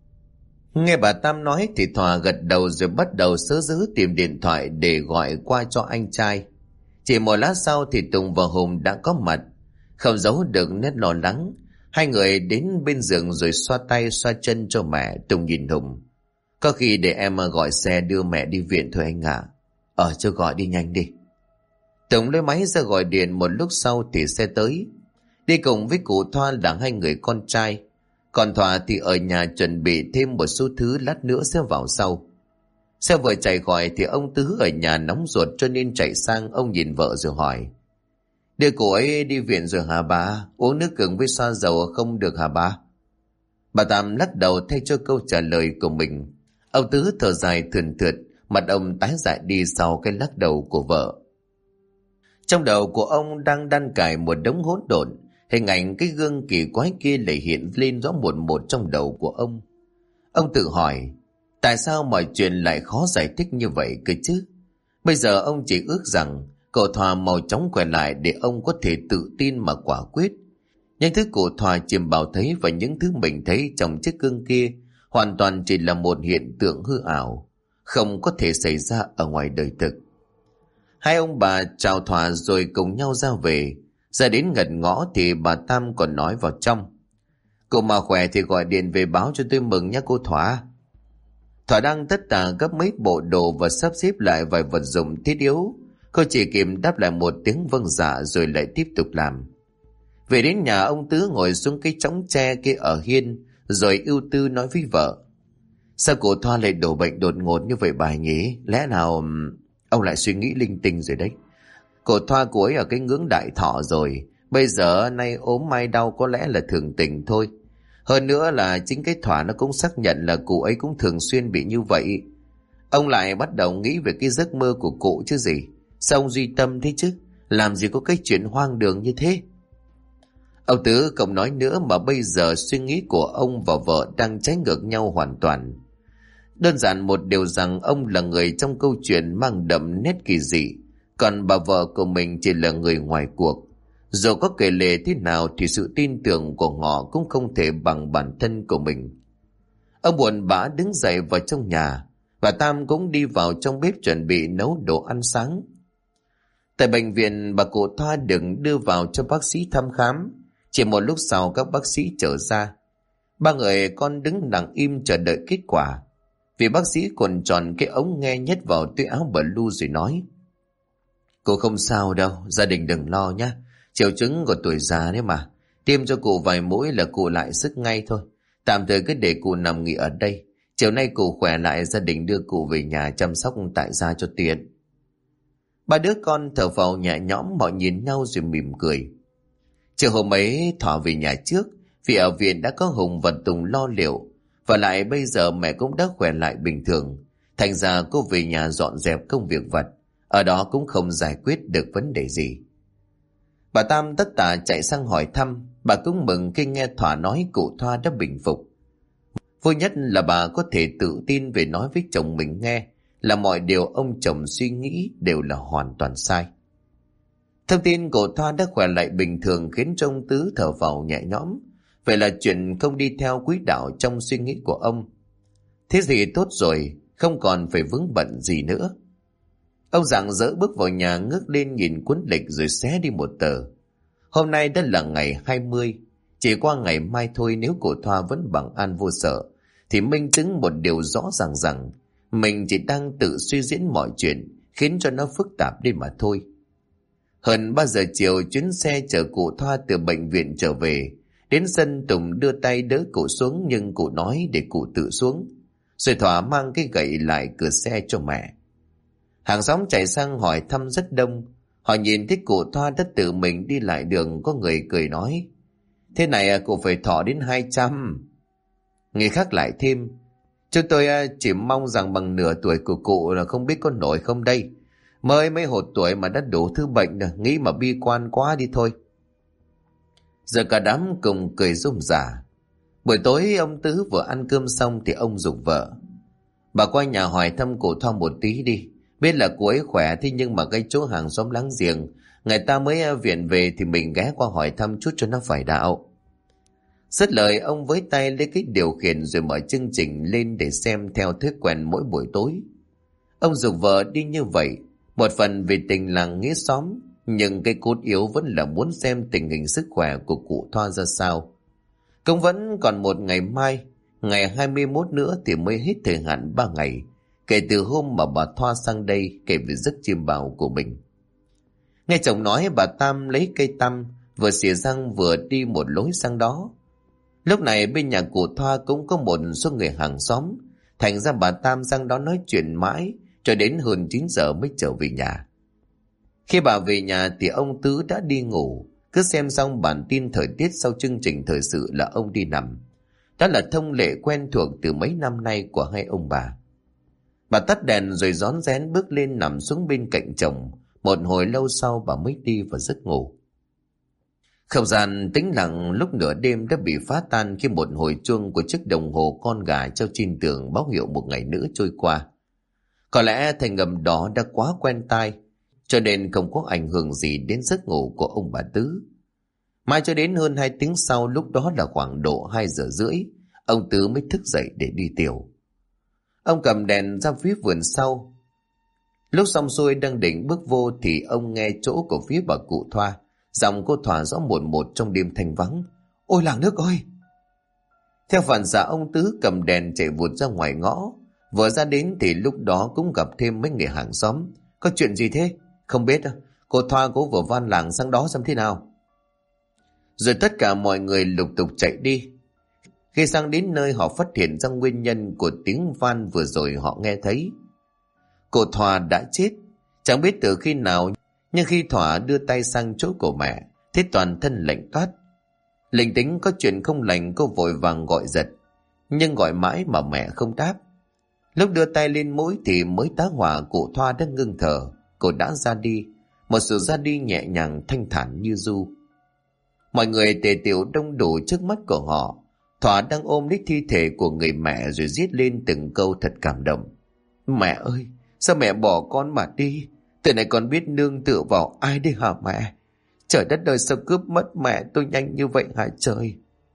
Nghe bà Tam nói thì Thỏa gật đầu rồi bắt đầu sớ rớ tìm điện thoại để gọi qua cho anh trai. Chỉ một lát sau thì Tùng và Hùng đã có mặt. Không giấu được nét lo lắng, 2 người đến bên giường rồi xoa tay xoa chân cho mẹ. Tùng nhìn Hùng: Có khi để em gọi xe đưa mẹ đi viện thôi anh ạ. Cho gọi đi nhanh đi. Tùng lấy máy ra gọi điện. Một lúc sau thì xe tới. Đi cùng với cụ Thoa là 2 người con trai. Còn Thỏa thì ở nhà chuẩn bị thêm một số thứ lát nữa sẽ vào sau. Xe vừa chạy gọi thì ông Tứ ở nhà nóng ruột cho nên chạy sang. Ông nhìn vợ rồi hỏi: Đưa cô ấy đi viện rồi hả bà? Uống nước gừng với xoa dầu không được hả bà? Bà Tam lắc đầu thay cho câu trả lời của mình. Ông Tứ thở dài thườn thượt, mặt ông tái dại đi sau cái lắc đầu của vợ. Trong đầu của ông đang đan cài một đống hỗn độn. Hình ảnh cái gương kỳ quái kia lại hiện lên rõ một một trong đầu của ông. Ông tự hỏi: tại sao mọi chuyện lại khó giải thích như vậy cơ chứ? Bây giờ ông chỉ ước rằng cậu Thỏa mau chóng quay lại để ông có thể tự tin mà quả quyết. Những thứ cậu Thỏa chiêm bao thấy và những thứ mình thấy trong chiếc gương kia hoàn toàn chỉ là một hiện tượng hư ảo, không có thể xảy ra ở ngoài đời thực. 2 ông bà chào Thỏa rồi cùng nhau ra về. Ra đến ngật ngõ thì bà Tam còn nói vào trong: Cô mà khỏe thì gọi điện về báo cho tôi mừng nhé cô Thỏa. Thỏa đang tất tả gấp mấy bộ đồ và sắp xếp lại vài vật dụng thiết yếu. Cô chỉ kịp đáp lại một tiếng vâng dạ rồi lại tiếp tục làm. Về đến nhà, ông Tứ ngồi xuống cái chõng tre kia ở hiên rồi ưu tư nói với vợ: Sao cô Thoa lại đổ bệnh đột ngột như vậy bà nhỉ? Lẽ nào ông lại suy nghĩ linh tinh rồi đấy. Cô Thoa cô ấy ở cái ngưỡng đại thọ rồi, bây giờ nay ốm mai đau có lẽ là thường tình thôi. Hơn nữa là chính cái Thỏa nó cũng xác nhận là cụ ấy cũng thường xuyên bị như vậy. Ông lại bắt đầu nghĩ về cái giấc mơ của cụ chứ gì. Sao ông duy tâm thế chứ? Làm gì có cái chuyện hoang đường như thế? Ông Tứ không nói nữa mà bây giờ suy nghĩ của ông và vợ đang trái ngược nhau hoàn toàn. Đơn giản một điều rằng ông là người trong câu chuyện mang đậm nét kỳ dị, còn bà vợ của mình chỉ là người ngoài cuộc. Dù có kể lể thế nào thì sự tin tưởng của họ cũng không thể bằng bản thân của mình. Ông buồn bã đứng dậy vào trong nhà. Bà Tam cũng đi vào trong bếp chuẩn bị nấu đồ ăn sáng. Tại bệnh viện, bà cụ Thoa được đưa vào cho bác sĩ thăm khám. Chỉ một lúc sau các bác sĩ trở ra. Ba người con đứng lặng im chờ đợi kết quả. Vì bác sĩ cuộn tròn cái ống nghe nhét vào túi áo blue rồi nói: Cô không sao đâu, gia đình đừng lo nhé. Triệu chứng của tuổi già đấy mà. Tiêm cho cụ vài mũi là cụ lại sức ngay thôi. Tạm thời cứ để cụ nằm nghỉ ở đây. Chiều nay cụ khỏe lại, gia đình đưa cụ về nhà chăm sóc tại gia cho tiện. Ba đứa con thở phào nhẹ nhõm, họ nhìn nhau rồi mỉm cười. Chiều hôm ấy Thỏa về nhà trước, vì ở viện đã có Hùng và Tùng lo liệu. Và lại bây giờ mẹ cũng đã khỏe lại bình thường. Thành ra cô về nhà dọn dẹp công việc vặt. Ở đó cũng không giải quyết được vấn đề gì. Bà Tam tất tả chạy sang hỏi thăm. Bà cũng mừng khi nghe Thỏa nói cụ Thoa đã bình phục. Vui nhất là bà có thể tự tin về nói với chồng mình nghe là mọi điều ông chồng suy nghĩ đều là hoàn toàn sai. Thông tin của Thoa đã khỏe lại bình thường khiến cho ông Tứ thở phào nhẹ nhõm. Vậy là chuyện không đi theo quỹ đạo trong suy nghĩ của ông. Thế thì tốt rồi, không còn phải vướng bận gì nữa. Ông rạng rỡ bước vào nhà, ngước lên nhìn cuốn lịch rồi xé đi một tờ. Hôm nay đã là ngày 20. Chỉ qua ngày mai thôi, nếu cô Thoa vẫn bằng an vô sợ thì minh chứng một điều rõ ràng rằng mình chỉ đang tự suy diễn mọi chuyện, khiến cho nó phức tạp đi mà thôi. Hơn 3 giờ chiều, chuyến xe chở cụ Thoa từ bệnh viện trở về. Đến sân, Tùng đưa tay đỡ cụ xuống nhưng cụ nói để cụ tự xuống. Rồi Thỏa mang cái gậy lại cửa xe cho mẹ. Hàng xóm chạy sang hỏi thăm rất đông. Họ nhìn thấy cụ Thoa đã tự mình đi lại đường, có người cười nói: Thế này cụ phải thọ đến 200. Người khác lại thêm: Chúng tôi chỉ mong rằng bằng nửa tuổi của cụ là không biết có nổi không đây. Mới mấy hột tuổi mà đã đủ thứ bệnh rồi, nghĩ mà bi quan quá đi thôi. Giờ cả đám cùng cười rôm rả. Buổi tối ông Tứ vừa ăn cơm xong thì ông giục vợ: Bà qua nhà hỏi thăm cụ Thoa một tí đi. Biết là cô ấy khỏe, thế nhưng mà cái chỗ hàng xóm láng giềng người ta mới viện về thì mình ghé qua hỏi thăm chút cho nó phải đạo. Dứt lời, ông với tay lấy cái điều khiển rồi mở chương trình lên để xem theo thói quen mỗi buổi tối. Ông giục vợ đi như vậy, một phần vì tình làng nghĩa xóm, nhưng cái cốt yếu vẫn là muốn xem tình hình sức khỏe của cụ Thoa ra sao. Cũng vẫn còn một ngày mai, ngày 21 nữa thì mới hết thời hạn 3 ngày, kể từ hôm mà bà Thoa sang đây kể về giấc chiêm bao của mình. Nghe chồng nói, bà Tam lấy cây tăm, vừa xỉa răng vừa đi một lối sang đó. Lúc này bên nhà cụ Thoa cũng có một số người hàng xóm, thành ra bà Tam sang đó nói chuyện mãi, cho đến hơn 9 giờ mới trở về nhà. Khi bà về nhà thì ông Tứ đã đi ngủ, cứ xem xong bản tin thời tiết sau chương trình thời sự là ông đi nằm. Đó là thông lệ quen thuộc từ mấy năm nay của hai ông bà. Bà tắt đèn rồi rón rén bước lên nằm xuống bên cạnh chồng. Một hồi lâu sau bà mới đi vào giấc ngủ. Không gian tĩnh lặng lúc nửa đêm đã bị phá tan khi một hồi chuông của chiếc đồng hồ con gà treo trên tường báo hiệu một ngày nữa trôi qua. Có lẽ thành âm đó đã quá quen tai, cho nên không có ảnh hưởng gì đến giấc ngủ của ông bà Tứ. Mãi cho đến hơn 2 tiếng sau, lúc đó là khoảng độ 2 giờ rưỡi, ông Tứ mới thức dậy để đi tiểu. Ông cầm đèn ra phía vườn sau. Lúc xong xuôi đang định bước vô thì ông nghe chỗ của phía bà cụ Thoa, giọng cô Thoa rõ mồn một trong đêm thanh vắng: Ôi làng nước ơi! Theo phản xạ, ông Tứ cầm đèn chạy vụt ra ngoài ngõ. Vừa ra đến thì lúc đó cũng gặp thêm mấy người hàng xóm. Có chuyện gì thế? Không biết đâu. Cô Thoa cô vừa van làng sang đó xem thế nào. Rồi tất cả mọi người lục tục chạy đi. Khi sang đến nơi, họ phát hiện ra nguyên nhân của tiếng van vừa rồi họ nghe thấy. Cô Thoa đã chết. Chẳng biết từ khi nào, nhưng khi Thoa đưa tay sang chỗ của mẹ, thấy toàn thân lạnh toát. Linh tính có chuyện không lành, cô vội vàng gọi giật, nhưng gọi mãi mà mẹ không đáp. Lúc đưa tay lên mũi thì mới tá hỏa cụ Thoa đã ngưng thở. Cô đã ra đi, một sự ra đi nhẹ nhàng thanh thản như du. Mọi người tề tựu đông đủ trước mắt của họ. Thoa đang ôm lấy thi thể của người mẹ rồi rít lên từng câu thật cảm động. Mẹ ơi, sao mẹ bỏ con mà đi? Từ này con biết nương tựa vào ai đây hả mẹ? Trời đất ơi, sao cướp mất mẹ tôi nhanh như vậy hả trời?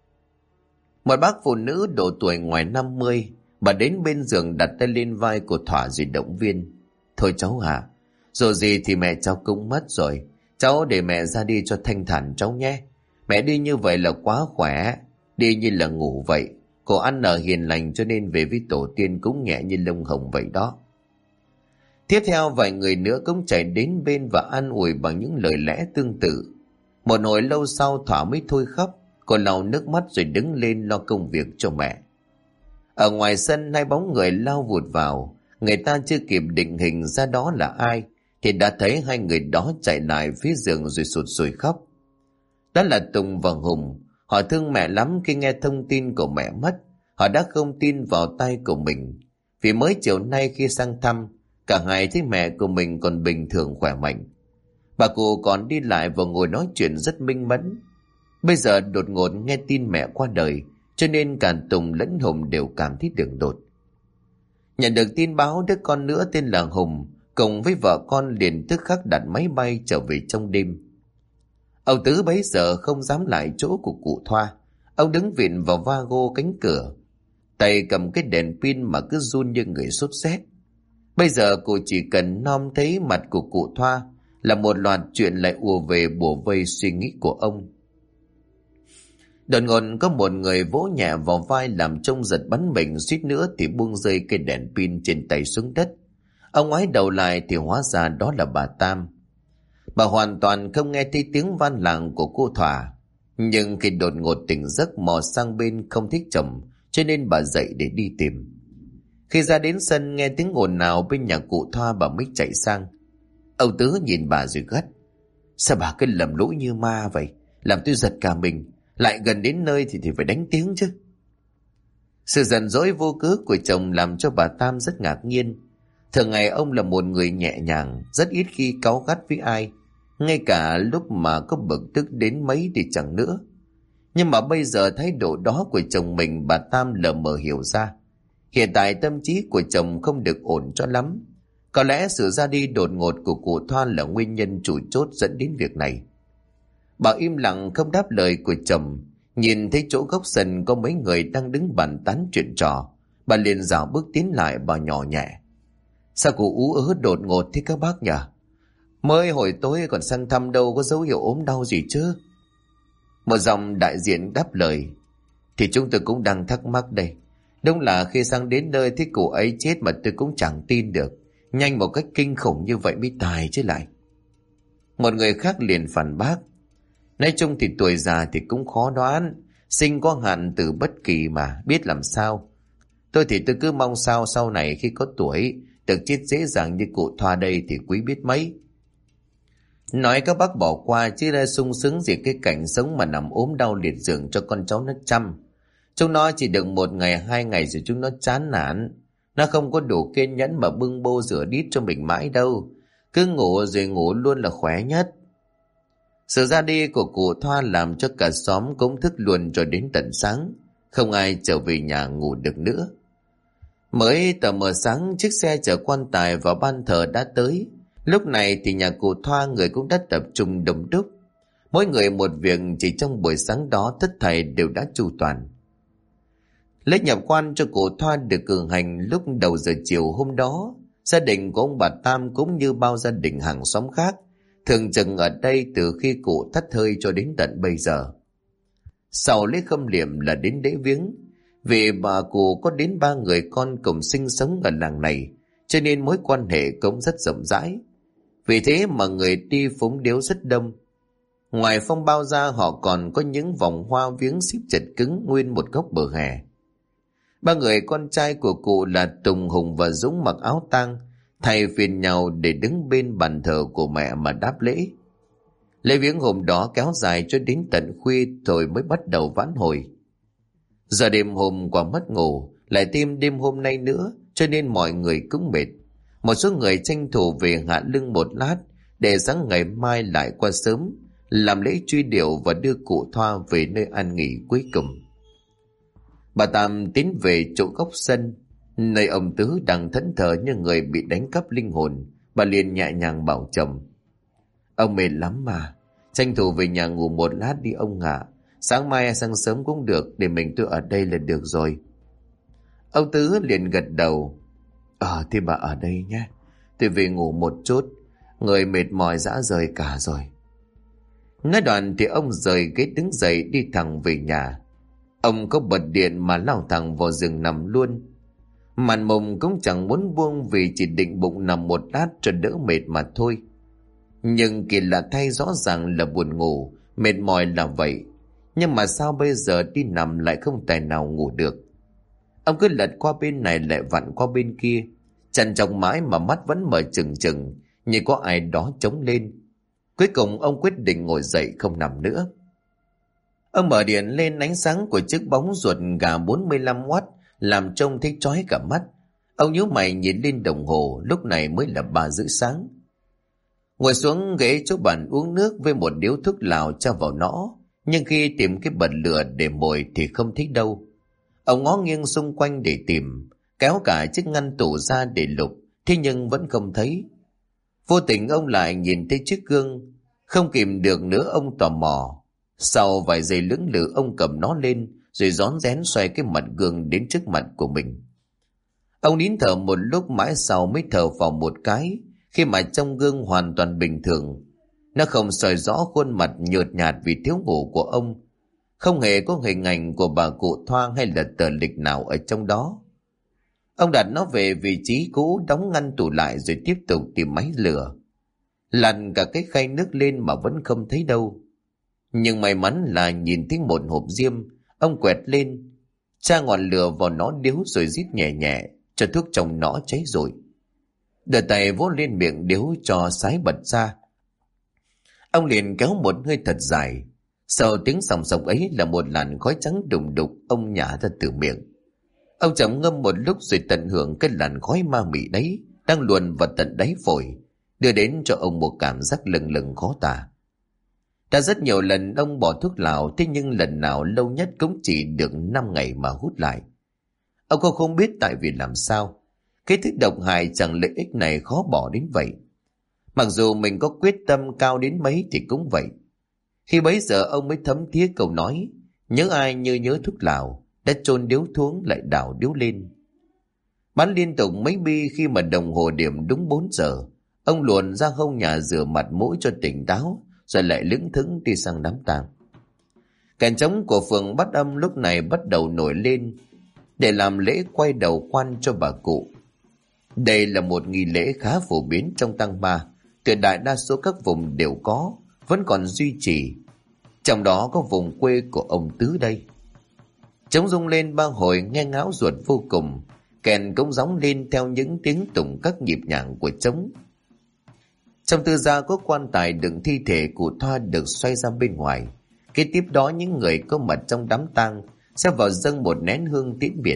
Một bác phụ nữ độ tuổi ngoài 50, bà đến bên giường đặt tay lên vai của Thỏa rồi động viên. Thôi cháu à, rồi gì thì mẹ cháu cũng mất rồi. Cháu để mẹ ra đi cho thanh thản cháu nhé. Mẹ đi như vậy là quá khỏe, đi như là ngủ vậy. Cô ăn ở hiền lành cho nên về với tổ tiên cũng nhẹ như lông hồng vậy đó. Tiếp theo vài người nữa cũng chạy đến bên và an ủi bằng những lời lẽ tương tự. Một hồi lâu sau Thỏa mới thôi khóc. Cô lau nước mắt rồi đứng lên lo công việc cho mẹ. Ở ngoài sân, hai bóng người lao vụt vào. Người ta chưa kịp định hình ra đó là ai thì đã thấy hai người đó chạy lại phía giường rồi sụt sùi khóc. Đó là Tùng và Hùng. Họ thương mẹ lắm khi nghe thông tin của mẹ mất. Họ đã không tin vào tay của mình, vì mới chiều nay khi sang thăm, cả hai thấy mẹ của mình còn bình thường khỏe mạnh. Bà cụ còn đi lại và ngồi nói chuyện rất minh mẫn. Bây giờ đột ngột nghe tin mẹ qua đời, cho nên cả Tùng lẫn Hùng đều cảm thấy đường đột. Nhận được tin báo, đứa con nữa tên là Hùng cùng với vợ con liền tức khắc đặt máy bay trở về trong đêm. Ông Tứ bấy giờ không dám lại chỗ của cụ Thoa. Ông đứng vịn vào va-gô cánh cửa, tay cầm cái đèn pin mà cứ run như người sốt rét. Bây giờ cụ chỉ cần nom thấy mặt của cụ Thoa là một loạt chuyện lại ùa về bủa vây suy nghĩ của ông. Đột ngột có một người vỗ nhẹ vào vai làm trông giật bắn mình, suýt nữa thì buông rơi cây đèn pin trên tay xuống đất. Ông ngoái đầu lại thì hóa ra đó là bà Tam. Bà hoàn toàn không nghe thấy tiếng van làng của cô Thỏa, nhưng khi đột ngột tỉnh giấc mò sang bên không thích chồng, cho nên bà dậy để đi tìm. Khi ra đến sân nghe tiếng ồn ào bên nhà cụ Thoa, bà mới chạy sang. Ông Tứ nhìn bà rồi gắt: sao bà cứ lầm lũi như ma vậy, làm tôi giật cả mình. Lại gần đến nơi thì phải đánh tiếng chứ. Sự giận dỗi vô cớ của chồng làm cho bà Tam rất ngạc nhiên. Thường ngày ông là một người nhẹ nhàng, rất ít khi cáu gắt với ai, ngay cả lúc mà có bực tức đến mấy thì chẳng nữa. Nhưng mà bây giờ thái độ đó của chồng mình, bà Tam lờ mờ hiểu ra. Hiện tại tâm trí của chồng không được ổn cho lắm. Có lẽ sự ra đi đột ngột của cụ Thoa là nguyên nhân chủ chốt dẫn đến việc này. Bà im lặng không đáp lời của chồng. Nhìn thấy chỗ góc sân có mấy người đang đứng bàn tán chuyện trò, bà liền dạo bước tiến lại, bà nhỏ nhẹ: sao cụ ú ớ đột ngột thế các bác nhỉ? Mới hồi tối còn sang thăm đâu có dấu hiệu ốm đau gì chứ? Một giọng đại diện đáp lời: thì chúng tôi cũng đang thắc mắc đây. Đúng là khi sang đến nơi thấy cụ ấy chết mà tôi cũng chẳng tin được. Nhanh một cách kinh khủng như vậy mới tài chứ lại. Một người khác liền phản bác: nói chung thì tuổi già thì cũng khó đoán, sinh có hạn từ bất kỳ mà, biết làm sao. Tôi cứ mong sao sau này khi có tuổi được chết dễ dàng như cụ Thoa đây thì quý biết mấy. Nói các bác bỏ qua chứ ra sung sướng gì cái cảnh sống mà nằm ốm đau liệt giường cho con cháu nó chăm. Chúng nó chỉ được 1 ngày 2 ngày rồi chúng nó chán nản. Nó không có đủ kiên nhẫn mà bưng bô rửa đít cho mình mãi đâu. Cứ ngủ rồi ngủ luôn là khỏe nhất. Sự ra đi của cụ Thoa làm cho cả xóm cũng thức luôn cho đến tận sáng. Không ai trở về nhà ngủ được nữa. Mới tờ mờ sáng, chiếc xe chở quan tài vào ban thờ đã tới. Lúc này thì nhà cụ Thoa người cũng đã tập trung đông đúc. Mỗi người một việc, chỉ trong buổi sáng đó tất thảy đều đã chu toàn. Lễ nhập quan cho cụ Thoa được cử hành lúc đầu giờ chiều hôm đó. Gia đình của ông bà Tam cũng như bao gia đình hàng xóm khác thường chừng ở đây từ khi cụ thất hơi cho đến tận bây giờ. Sau lễ khâm liệm là đến lễ viếng. Vì bà cụ có đến 3 người con cùng sinh sống ở làng này, cho nên mối quan hệ cũng rất rộng rãi. Vì thế mà người đi phúng điếu rất đông. Ngoài phong bao ra, họ còn có những vòng hoa viếng xếp chật cứng nguyên một góc bờ hè. 3 người con trai của cụ là Tùng, Hùng và Dũng mặc áo tang, thay phiên nhau để đứng bên bàn thờ của mẹ mà đáp lễ. Lễ viếng hôm đó kéo dài cho đến tận khuya rồi mới bắt đầu vãn hồi. Giờ đêm hôm qua mất ngủ, lại thêm đêm hôm nay nữa, cho nên mọi người cũng mệt. Một số người tranh thủ về hạ lưng một lát, để sáng ngày mai lại qua sớm, làm lễ truy điệu và đưa cụ Thoa về nơi an nghỉ cuối cùng. Bà Tam tiến về chỗ góc sân, nơi ông Tứ đang thẫn thờ như người bị đánh cắp linh hồn. Bà liền nhẹ nhàng bảo chồng: "Ông mệt lắm mà, tranh thủ về nhà ngủ một lát đi ông ạ. Sáng mai sáng sớm cũng được, để mình tôi ở đây là được rồi." Ông Tứ liền gật đầu: Thì bà ở đây nhé, tôi về ngủ một chút, người mệt mỏi rã rời cả rồi." Nói đoạn thì ông rời ghế đứng dậy đi thẳng về nhà. Ông có bật điện mà lao thẳng vào giường nằm luôn. Màn mông cũng chẳng muốn buông vì chỉ định bụng nằm một lát cho đỡ mệt mà thôi. Nhưng kỳ lạ thay, rõ ràng là buồn ngủ, mệt mỏi là vậy. Nhưng mà sao bây giờ đi nằm lại không tài nào ngủ được. Ông cứ lật qua bên này lại vặn qua bên kia, trằn trọc mãi mà mắt vẫn mở trừng trừng, như có ai đó chống lên. Cuối cùng ông quyết định ngồi dậy không nằm nữa. Ông mở điện lên, ánh sáng của chiếc bóng ruột gà 45W làm trông thấy chói cả mắt. Ông nhíu mày nhìn lên đồng hồ, lúc này mới là 3 rưỡi sáng. Ngồi xuống ghế chỗ bàn uống nước với một điếu thuốc lào cho vào nõ, nhưng khi tìm cái bật lửa để mồi thì không thấy đâu. Ông ngó nghiêng xung quanh để tìm, kéo cả chiếc ngăn tủ ra để lục, thế nhưng vẫn không thấy. Vô tình ông lại nhìn thấy chiếc gương, không kìm được nữa ông tò mò. Sau vài giây lưỡng lự, ông cầm nó lên rồi rón rén xoay cái mặt gương đến trước mặt của mình. Ông nín thở một lúc mãi sau mới thở vào một cái, khi mà trong gương hoàn toàn bình thường. Nó không soi rõ khuôn mặt nhợt nhạt vì thiếu ngủ của ông, không hề có hình ảnh của bà cụ Thoa hay là tờ lịch nào ở trong đó. Ông đặt nó về vị trí cũ, đóng ngăn tủ lại rồi tiếp tục tìm máy lửa. Lặn cả cái khay nước lên mà vẫn không thấy đâu. Nhưng may mắn là nhìn thấy một hộp diêm. Ông quẹt lên, tra ngọn lửa vào nó điếu rồi rít nhẹ nhẹ cho thuốc trong nó cháy rồi. Đưa tay vỗ lên miệng điếu cho sái bật ra. Ông liền kéo một hơi thật dài. Sau tiếng sòng sọc ấy là một làn khói trắng đùng đục ông nhả ra từ miệng. Ông trầm ngâm một lúc rồi tận hưởng cái làn khói ma mị đấy đang luồn vào tận đáy phổi, đưa đến cho ông một cảm giác lâng lâng khó tả. Đã rất nhiều lần ông bỏ thuốc lào, thế nhưng lần nào lâu nhất cũng chỉ được 5 ngày mà hút lại. Ông cũng không biết tại vì làm sao cái thứ độc hại chẳng lợi ích này khó bỏ đến vậy. Mặc dù mình có quyết tâm cao đến mấy thì cũng vậy. Khi bấy giờ ông mới thấm thía câu nói nhớ ai như nhớ thuốc lào, đã chôn điếu xuống lại đảo điếu lên. Bắn liên tục mấy bi, khi mà đồng hồ điểm đúng 4 giờ, ông luồn ra hông nhà rửa mặt mũi cho tỉnh táo, rồi lại lững thững đi sang đám tang. Kèn trống của phường Bát Âm lúc này bắt đầu nổi lên để làm lễ quay đầu quan cho bà cụ. Đây là một nghi lễ khá phổ biến trong tang ma, tuyệt đại đa số các vùng đều có, vẫn còn duy trì. Trong đó có vùng quê của ông Tứ đây. Trống rung lên 3 hồi nghe ngáo ruột vô cùng, kèn cũng gióng lên theo những tiếng tụng các nhịp nhàng của trống. Trong tư gia có quan tài đựng thi thể cụ Thoa được xoay ra bên ngoài. Kế tiếp đó những người có mặt trong đám tang sẽ vào dâng một nén hương tiễn biệt.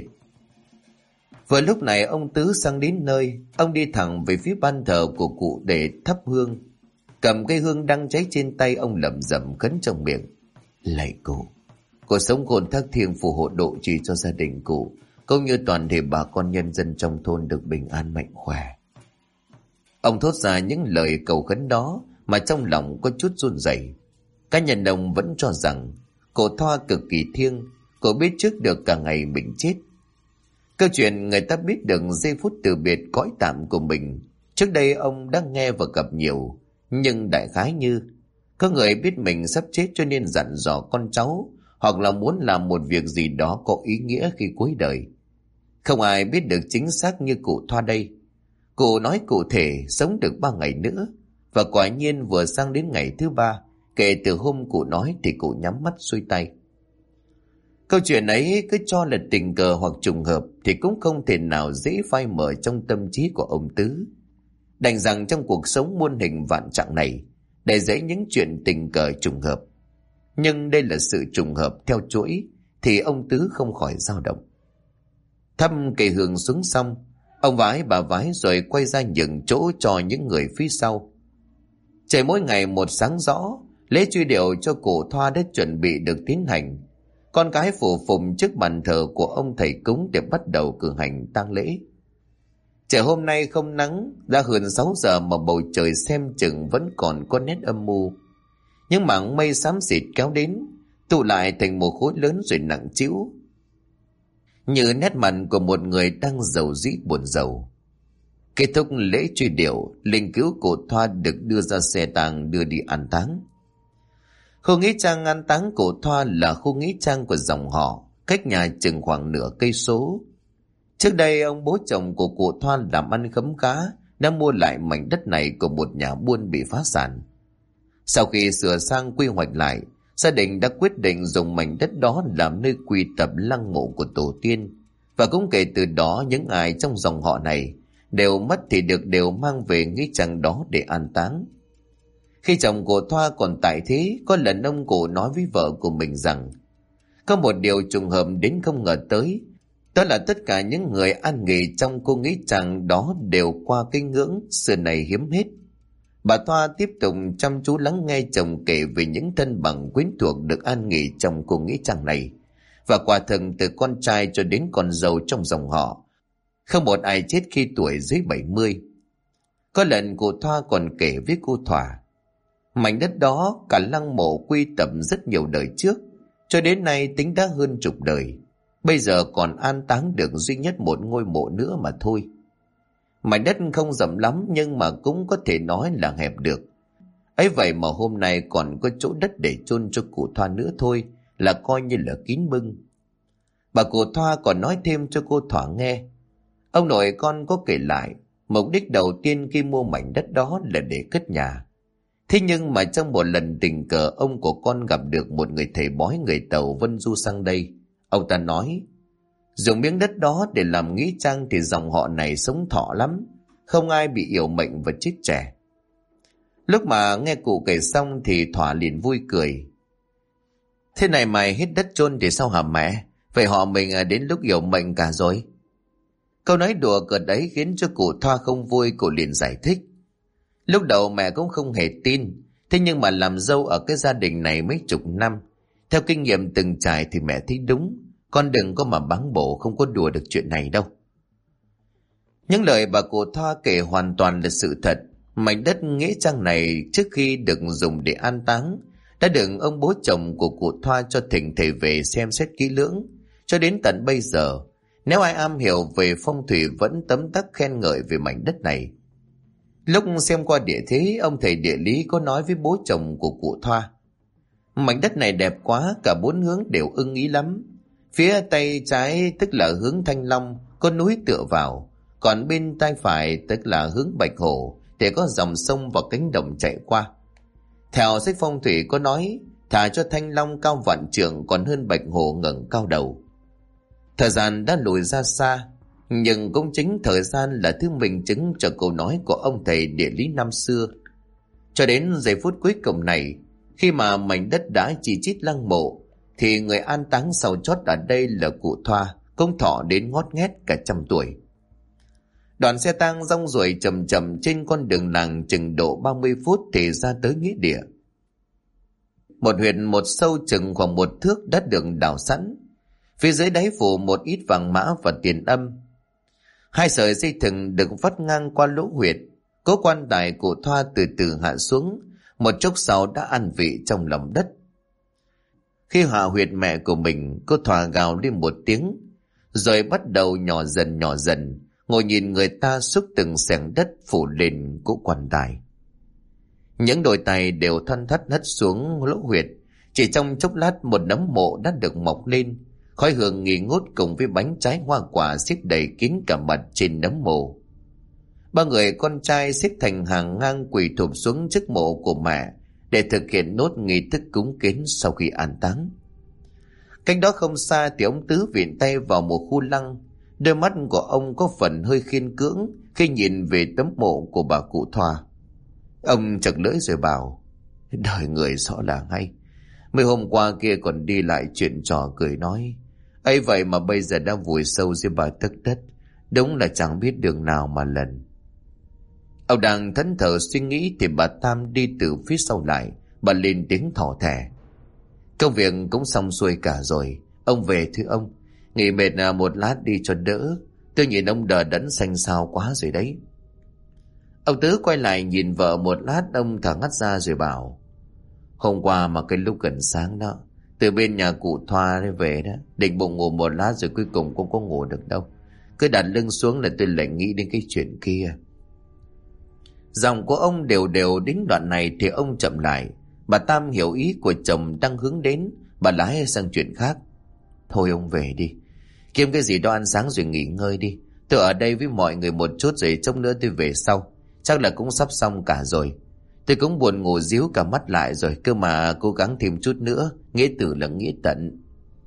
Vừa lúc này ông Tứ sang đến nơi, ông đi thẳng về phía ban thờ của cụ để thắp hương. Cầm cây hương đang cháy trên tay, ông lẩm bẩm khấn trong miệng: Lạy cụ sống khôn thác thiêng phù hộ độ trì cho gia đình cụ, cũng như toàn thể bà con nhân dân trong thôn được bình an mạnh khỏe. Ông thốt ra những lời cầu khấn đó mà trong lòng có chút run rẩy. Cá nhân ông vẫn cho rằng cụ Thoa cực kỳ thiêng, cô biết trước được cả ngày mình chết. Câu chuyện người ta biết được giây phút từ biệt cõi tạm của mình, trước đây ông đã nghe và gặp nhiều, nhưng đại khái như có người biết mình sắp chết cho nên dặn dò con cháu, hoặc là muốn làm một việc gì đó có ý nghĩa khi cuối đời. Không ai biết được chính xác như cụ Thoa đây. Cụ nói cụ thể sống được 3 ngày nữa, và quả nhiên vừa sang đến ngày thứ 3 kể từ hôm cụ nói thì cụ nhắm mắt xuôi tay. Câu chuyện ấy cứ cho là tình cờ hoặc trùng hợp thì cũng không thể nào dễ phai mờ trong tâm trí của ông Tứ. Đành rằng trong cuộc sống muôn hình vạn trạng này, để dễ những chuyện tình cờ trùng hợp. Nhưng đây là sự trùng hợp theo chuỗi thì ông Tứ không khỏi dao động. Thăm cây hương xuống xong, ông vái bà vái rồi quay ra nhường chỗ cho những người phía sau. Trời mỗi ngày một sáng rõ, lễ truy điệu cho cụ Thoa đã chuẩn bị được tiến hành. Con cái phủ phụng trước bàn thờ của ông thầy cúng để bắt đầu cử hành tang lễ. Trời hôm nay không nắng, đã hơn 6 giờ mà bầu trời xem chừng vẫn còn có nét âm mưu. Những mảng mây xám xịt kéo đến, tụ lại thành một khối lớn rồi nặng trĩu, như nét mặt của một người đang rầu rĩ buồn rầu. Kết thúc lễ truy điệu, linh cữu cụ Thoa được đưa ra xe tang đưa đi an táng. Khu nghĩa trang an táng cụ Thoa là khu nghĩa trang của dòng họ, cách nhà chừng khoảng nửa cây số. Trước đây ông bố chồng của cụ Thoa làm ăn khấm khá, đã mua lại mảnh đất này của một nhà buôn bị phá sản. Sau khi sửa sang quy hoạch lại, gia đình đã quyết định dùng mảnh đất đó làm nơi quy tập lăng mộ của tổ tiên, và cũng kể từ đó những ai trong dòng họ này đều mất thì đều mang về nghĩa trang đó để an táng. Khi chồng của Thoa còn tại thế, có lần ông cụ nói với vợ của mình rằng có một điều trùng hợp đến không ngờ tới, đó là tất cả những người an nghỉ trong cô nghĩa trang đó đều qua cái ngưỡng xưa này hiếm hết. Bà Thoa tiếp tục chăm chú lắng nghe chồng kể về những thân bằng quyến thuộc được an nghỉ trong cô nghĩa trang này, và quả thực từ con trai cho đến con dâu trong dòng họ, không một ai chết khi tuổi dưới 70. Có lần cụ Thoa còn kể với cô Thỏa, mảnh đất đó cả lăng mộ quy tập rất nhiều đời trước, cho đến nay tính đã hơn chục đời. Bây giờ còn an táng được duy nhất một ngôi mộ nữa mà thôi. Mảnh đất không rộng lắm nhưng mà cũng có thể nói là hẹp được. Ấy vậy mà hôm nay còn có chỗ đất để chôn cho cụ Thoa nữa thôi, là coi như là kín bưng. Bà cụ Thoa còn nói thêm cho cô Thỏa nghe. Ông nội con có kể lại, mục đích đầu tiên khi mua mảnh đất đó là để cất nhà. Thế nhưng mà trong một lần tình cờ ông của con gặp được một người thầy bói người Tàu vân du sang đây. Ông ta nói, dùng miếng đất đó để làm nghĩa trang thì dòng họ này sống thọ lắm, không ai bị yểu mệnh và chết trẻ. Lúc mà nghe cụ kể xong thì Thỏa liền vui cười. Thế này mày hết đất chôn thì sao hả mẹ? Vậy họ mình đến lúc yểu mệnh cả rồi. Câu nói đùa cợt đấy khiến cho cụ Thoa không vui, cụ liền giải thích. Lúc đầu mẹ cũng không hề tin, thế nhưng mà làm dâu ở cái gia đình này mấy chục năm, theo kinh nghiệm từng trải thì mẹ thấy đúng. Con đừng có mà báng bổ, không có đùa được chuyện này đâu. Những lời bà cụ Thoa kể hoàn toàn là sự thật. Mảnh đất nghĩa trang này trước khi được dùng để an táng đã được ông bố chồng của cụ Thoa cho thỉnh thầy về xem xét kỹ lưỡng. Cho đến tận bây giờ, nếu ai am hiểu về phong thủy vẫn tấm tắc khen ngợi về mảnh đất này. Lúc xem qua địa thế, ông thầy địa lý có nói với bố chồng của cụ Thoa, mảnh đất này đẹp quá, cả bốn hướng đều ưng ý lắm. Phía tay trái tức là hướng Thanh Long, có núi tựa vào, còn bên tay phải tức là hướng Bạch Hổ, để có dòng sông và cánh đồng chạy qua. Theo sách phong thủy có nói, thà cho Thanh Long cao vạn trượng còn hơn Bạch Hổ ngẩng cao đầu. Thời gian đã lùi ra xa, nhưng cũng chính thời gian là thứ minh chứng cho câu nói của ông thầy địa lý năm xưa. Cho đến giây phút cuối cùng này, khi mà mảnh đất đã chỉ chít lăng mộ, thì người an táng sau chót ở đây là cụ Thoa, cũng thọ đến ngót nghét cả 100 tuổi. Đoàn xe tang rong ruổi chậm chậm trên con đường làng chừng độ 30 phút thì ra tới nghĩa địa. Một huyệt một sâu chừng khoảng 1 thước đã được đào sẵn. Phía dưới đáy phủ một ít vàng mã và tiền âm. 2 sợi dây thừng được vắt ngang qua lỗ huyệt. Cố quan tài cụ Thoa từ từ hạ xuống, một chốc sau đã an vị trong lòng đất. Khi hạ huyệt mẹ của mình, cô Thoa gào lên một tiếng, rồi bắt đầu nhỏ dần, ngồi nhìn người ta xúc từng xẻng đất phủ lên cỗ quan tài. Những đôi tay đều thoăn thoắt hất xuống lỗ huyệt. Chỉ trong chốc lát một nấm mộ đã được mọc lên, khói hương nghi ngút cùng với bánh trái hoa quả xếp đầy kín cả mặt trên nấm mộ. 3 người con trai xếp thành hàng ngang quỳ thụp xuống trước mộ của mẹ để thực hiện nốt nghi thức cúng kiến sau khi an táng. Cách đó không xa thì ông Tứ viện tay vào một khu lăng. Đôi mắt của ông có phần hơi khiên cưỡng khi nhìn về tấm mộ của bà cụ Thoa. Ông chật lưỡi rồi bảo, Đời người rõ là ngay. Mấy hôm qua kia còn đi lại chuyện trò cười nói. Ấy vậy mà bây giờ đã vùi sâu dưới bà tấc đất. Đúng là chẳng biết đường nào mà lần. Ông đang thẫn thờ suy nghĩ thì bà Tam đi từ phía sau lại. Bà lên tiếng thỏ thẻ. Công việc cũng xong xuôi cả rồi. Ông về thưa ông. Nghỉ mệt một lát đi cho đỡ. Tôi nhìn ông đờ đẫn xanh xao quá rồi đấy. Ông Tứ quay lại nhìn vợ một lát, ông thở ngắt ra rồi bảo. Hôm qua mà cái lúc gần sáng đó, từ bên nhà cụ Thoa về đó, định bụng ngủ một lát rồi cuối cùng cũng có ngủ được đâu. Cứ đặt lưng xuống là tôi lại nghĩ đến cái chuyện kia. Giọng của ông đều đều đến đoạn này thì ông chậm lại. Bà Tam hiểu ý của chồng đang hướng đến, bà lái sang chuyện khác. Thôi ông về đi, kiếm cái gì đó ăn sáng rồi nghỉ ngơi đi. Tôi ở đây với mọi người một chút rồi chốc nữa tôi về sau. Chắc là cũng sắp xong cả rồi. Tôi cũng buồn ngủ díu cả mắt lại rồi, cơ mà cố gắng thêm chút nữa, nghĩa tử là nghĩa tận.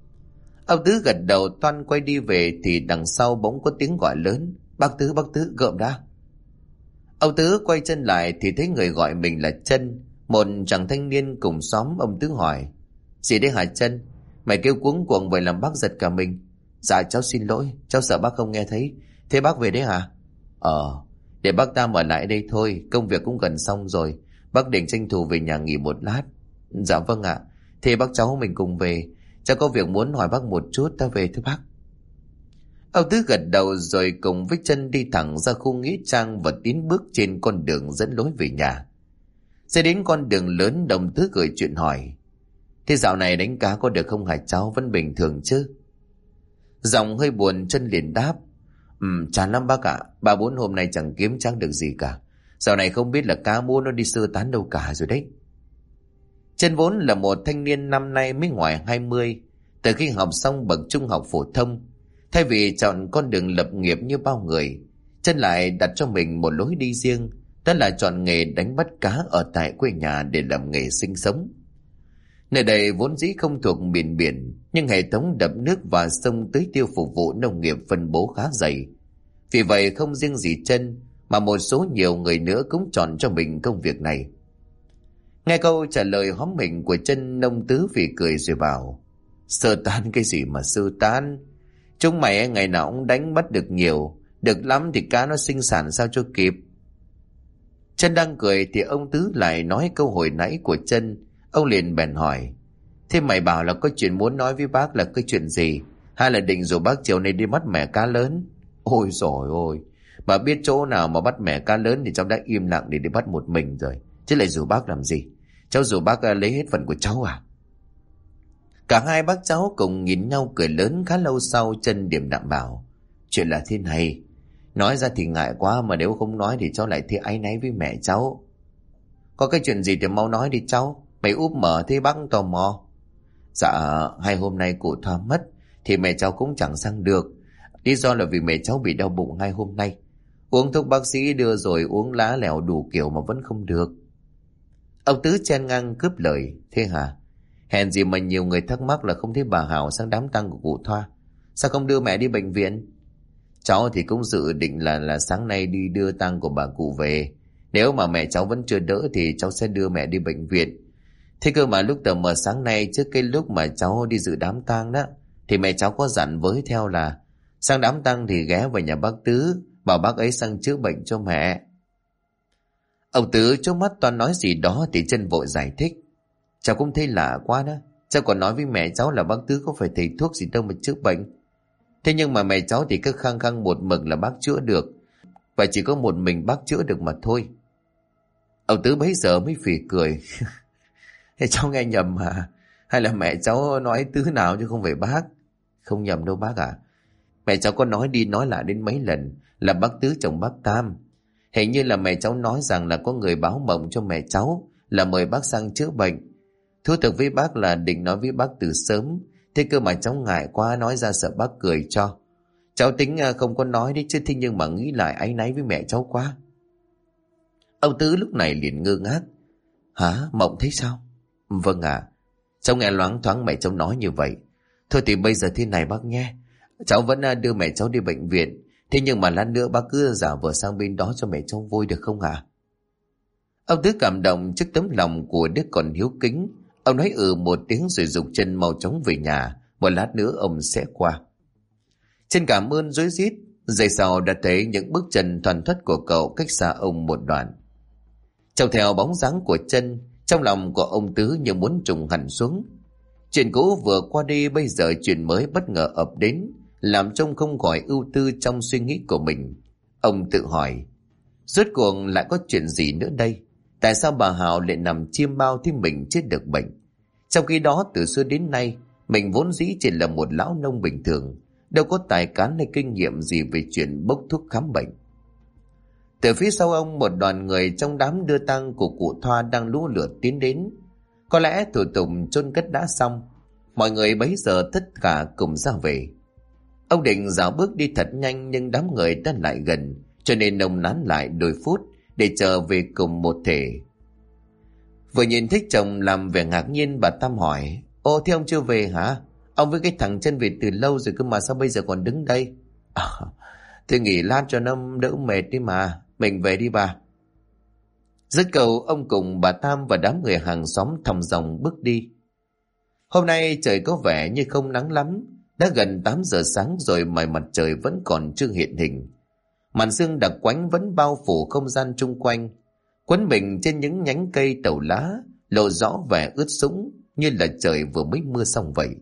Ông Tứ gật đầu toan quay đi về thì đằng sau bỗng có tiếng gọi lớn. Bác Tứ, gợm đã. Ông Tứ quay chân lại thì thấy người gọi mình là Trân, một chàng thanh niên cùng xóm. Ông Tứ hỏi. Gì đấy hả Trân? Mày kêu cuống cuồng vậy làm bác giật cả mình. Dạ cháu xin lỗi, cháu sợ bác không nghe thấy. Thế bác về đấy hả? Để bác Tam ở lại đây thôi, công việc cũng gần xong rồi. Bác định tranh thủ về nhà nghỉ một lát. Dạ vâng ạ. Thế bác cháu mình cùng về. Cháu có việc muốn hỏi bác một chút, ta về thưa bác. Ông Tứ gật đầu rồi cùng với Chân đi thẳng ra khu nghĩa trang và tiến bước trên con đường dẫn lối về nhà. Sẽ đến con đường lớn, đồng Tứ gửi chuyện hỏi. Thế dạo này đánh cá có được không hả cháu, vẫn bình thường chứ? Giọng hơi buồn, Chân liền đáp. Chán lắm bác ạ, 3-4 hôm nay chẳng kiếm chắc được gì cả. Dạo này không biết là cá mua nó đi sơ tán đâu cả rồi đấy. Chân vốn là một thanh niên năm nay mới ngoài 20. Từ khi học xong bậc trung học phổ thông, thay vì chọn con đường lập nghiệp như bao người, Chân lại đặt cho mình một lối đi riêng. Đó là chọn nghề đánh bắt cá ở tại quê nhà để làm nghề sinh sống. Nơi đây vốn dĩ không thuộc miền biển, nhưng hệ thống đập nước và sông tưới tiêu phục vụ nông nghiệp phân bố khá dày. Vì vậy không riêng gì Chân mà một số nhiều người nữa cũng chọn cho mình công việc này. Nghe câu trả lời hóm mình của Chân, ông Tứ phì cười rồi bảo. Sơ tán cái gì mà sơ tán? Chúng mày ngày nào cũng đánh bắt được nhiều, được lắm thì cá nó sinh sản sao cho kịp. Chân đang cười thì ông Tứ lại nói câu hồi nãy của Chân. Ông liền bèn hỏi. Thế mày bảo là có chuyện muốn nói với bác, là cái chuyện gì? Hay là định rủ bác chiều nay đi bắt mẻ cá lớn? Ôi dồi ôi, mà biết chỗ nào mà bắt mẻ cá lớn thì cháu đã im lặng để đi bắt một mình rồi. Chứ lại rủ bác làm gì? Cháu rủ bác lấy hết phần của cháu à? Cả hai bác cháu cùng nhìn nhau cười lớn. Khá lâu sau Chân điềm đạm bảo. Chuyện là thế này, nói ra thì ngại quá, mà nếu không nói thì cháu lại thấy áy náy với mẹ cháu. Có cái chuyện gì thì mau nói đi cháu, mày úp mở thế bác tò mò. Dạ 2 hôm nay cụ Thoa mất thì mẹ cháu cũng chẳng sang được. Lý do là vì mẹ cháu bị đau bụng 2 hôm nay. Uống thuốc bác sĩ đưa rồi, uống lá lèo đủ kiểu mà vẫn không được. Ông Tứ chen ngang cướp lời. Thế hả? Hèn gì mà nhiều người thắc mắc là không thấy bà Hảo sang đám tang của cụ Thoa. Sao không đưa mẹ đi bệnh viện? Cháu thì cũng dự định là sáng nay đi đưa tang của bà cụ về. Nếu mà mẹ cháu vẫn chưa đỡ thì cháu sẽ đưa mẹ đi bệnh viện. Thế cơ mà lúc tờ mờ sáng nay, trước cái lúc mà cháu đi dự đám tang đó, thì mẹ cháu có dặn với theo là sang đám tang thì ghé vào nhà bác Tứ, bảo bác ấy sang chữa bệnh cho mẹ. Ông Tứ chớp mắt toan nói gì đó thì Chân vội giải thích. Cháu cũng thấy lạ quá đó. Cháu còn nói với mẹ cháu là bác Tứ có phải thầy thuốc gì đâu mà chữa bệnh. Thế nhưng mà mẹ cháu thì cứ khăng khăng một mực là bác chữa được, và chỉ có một mình bác chữa được mà thôi. Ông Tứ bấy giờ mới phì cười. Thế cháu nghe nhầm hả? Hay là mẹ cháu nói Tứ nào chứ không phải bác? Không nhầm đâu bác ạ. Mẹ cháu có nói đi nói lại đến mấy lần là bác Tứ chồng bác Tam. Hình như là mẹ cháu nói rằng là có người báo mộng cho mẹ cháu là mời bác sang chữa bệnh. Thú thực với bác là định nói với bác từ sớm, thế cơ mà cháu ngại quá nói ra sợ bác cười cho. Cháu tính không có nói đấy chứ, thế nhưng mà nghĩ lại áy náy với mẹ cháu quá. Ông Tứ lúc này liền ngơ ngác. Hả? Mộng thấy sao? Vâng ạ. Cháu nghe loáng thoáng mẹ cháu nói như vậy. Thôi thì bây giờ thế này bác nhé. Cháu vẫn đưa mẹ cháu đi bệnh viện. Thế nhưng mà lát nữa bác cứ giả vờ sang bên đó cho mẹ cháu vui được không ạ? Ông Tứ cảm động trước tấm lòng của đứa con hiếu kính. Ông nói một tiếng rồi giục chân mau chóng về nhà, một lát nữa ông sẽ qua. Chân cảm ơn rối rít, giây sau đã thấy những bước chân thoăn thoắt của cậu cách xa ông một đoạn. Trông theo bóng dáng của chân, trong lòng của ông Tứ như muốn trùng hẳn xuống. Chuyện cũ vừa qua đi, bây giờ chuyện mới bất ngờ ập đến, làm trông không khỏi ưu tư trong suy nghĩ của mình. Ông tự hỏi, rốt cuộc lại có chuyện gì nữa đây? Tại sao bà Hào lại nằm chiêm bao thì mình chết được bệnh? Trong khi đó từ xưa đến nay, mình vốn dĩ chỉ là một lão nông bình thường, đâu có tài cán hay kinh nghiệm gì về chuyện bốc thuốc khám bệnh. Từ phía sau ông, một đoàn người trong đám đưa tang của cụ Thoa đang lũ lượt tiến đến. Có lẽ thủ tục chôn cất đã xong, mọi người bấy giờ tất cả cùng ra về. Ông định dạo bước đi thật nhanh, nhưng đám người đã lại gần, cho nên ông nán lại đôi phút để trở về cùng một thể. Vừa nhìn thấy chồng làm vẻ ngạc nhiên, bà Tam hỏi, ô thế ông chưa về hả? Ông với cái thằng Chân về từ lâu rồi cơ mà, sao bây giờ còn đứng đây? Thì nghỉ lát cho nó đỡ mệt đi mà, mình về đi bà. Dứt câu, ông cùng bà Tam và đám người hàng xóm thong dòng bước đi. Hôm nay trời có vẻ như không nắng lắm, đã gần 8 giờ sáng rồi mà mặt trời vẫn còn chưa hiện hình. Màn sương đặc quánh vẫn bao phủ không gian chung quanh, quấn mình trên những nhánh cây tàu lá, lộ rõ vẻ ướt sũng như là trời vừa mới mưa xong vậy.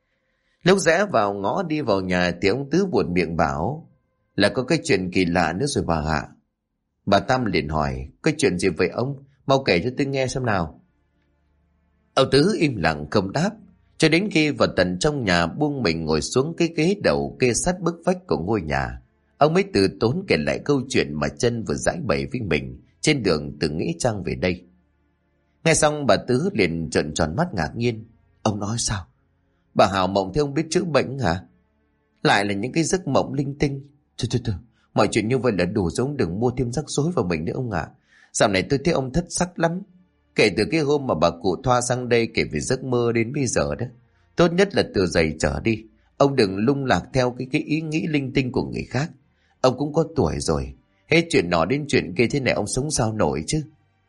Lúc rẽ vào ngõ đi vào nhà thì ông Tứ buột miệng bảo, là có cái chuyện kỳ lạ nữa rồi bà ạ. Bà Tam liền hỏi, cái chuyện gì vậy ông? Mau kể cho tôi nghe xem nào. Ông Tứ im lặng không đáp, cho đến khi vào tận trong nhà buông mình ngồi xuống cái ghế đầu kê sát bức vách của ngôi nhà, ông mới từ tốn kể lại câu chuyện mà Chân vừa giải bày với mình trên đường từ Nghĩa Trang về đây. Nghe xong bà Tứ liền trợn tròn mắt ngạc nhiên. Ông nói sao? Bà Hào mộng thấy ông biết chữa bệnh hả? Lại là những cái giấc mộng linh tinh. Thôi, mọi chuyện như vậy là đủ rồi, ông đừng mua thêm rắc rối vào mình nữa ông ạ. Dạo này tôi thấy ông thất sắc lắm. Kể từ cái hôm mà bà cụ Thoa sang đây kể về giấc mơ đến bây giờ đó, tốt nhất là từ giày trở đi. Ông đừng lung lạc theo cái ý nghĩ linh tinh của người khác. Ông cũng có tuổi rồi, hết chuyện nọ đến chuyện kia thế này ông sống sao nổi chứ?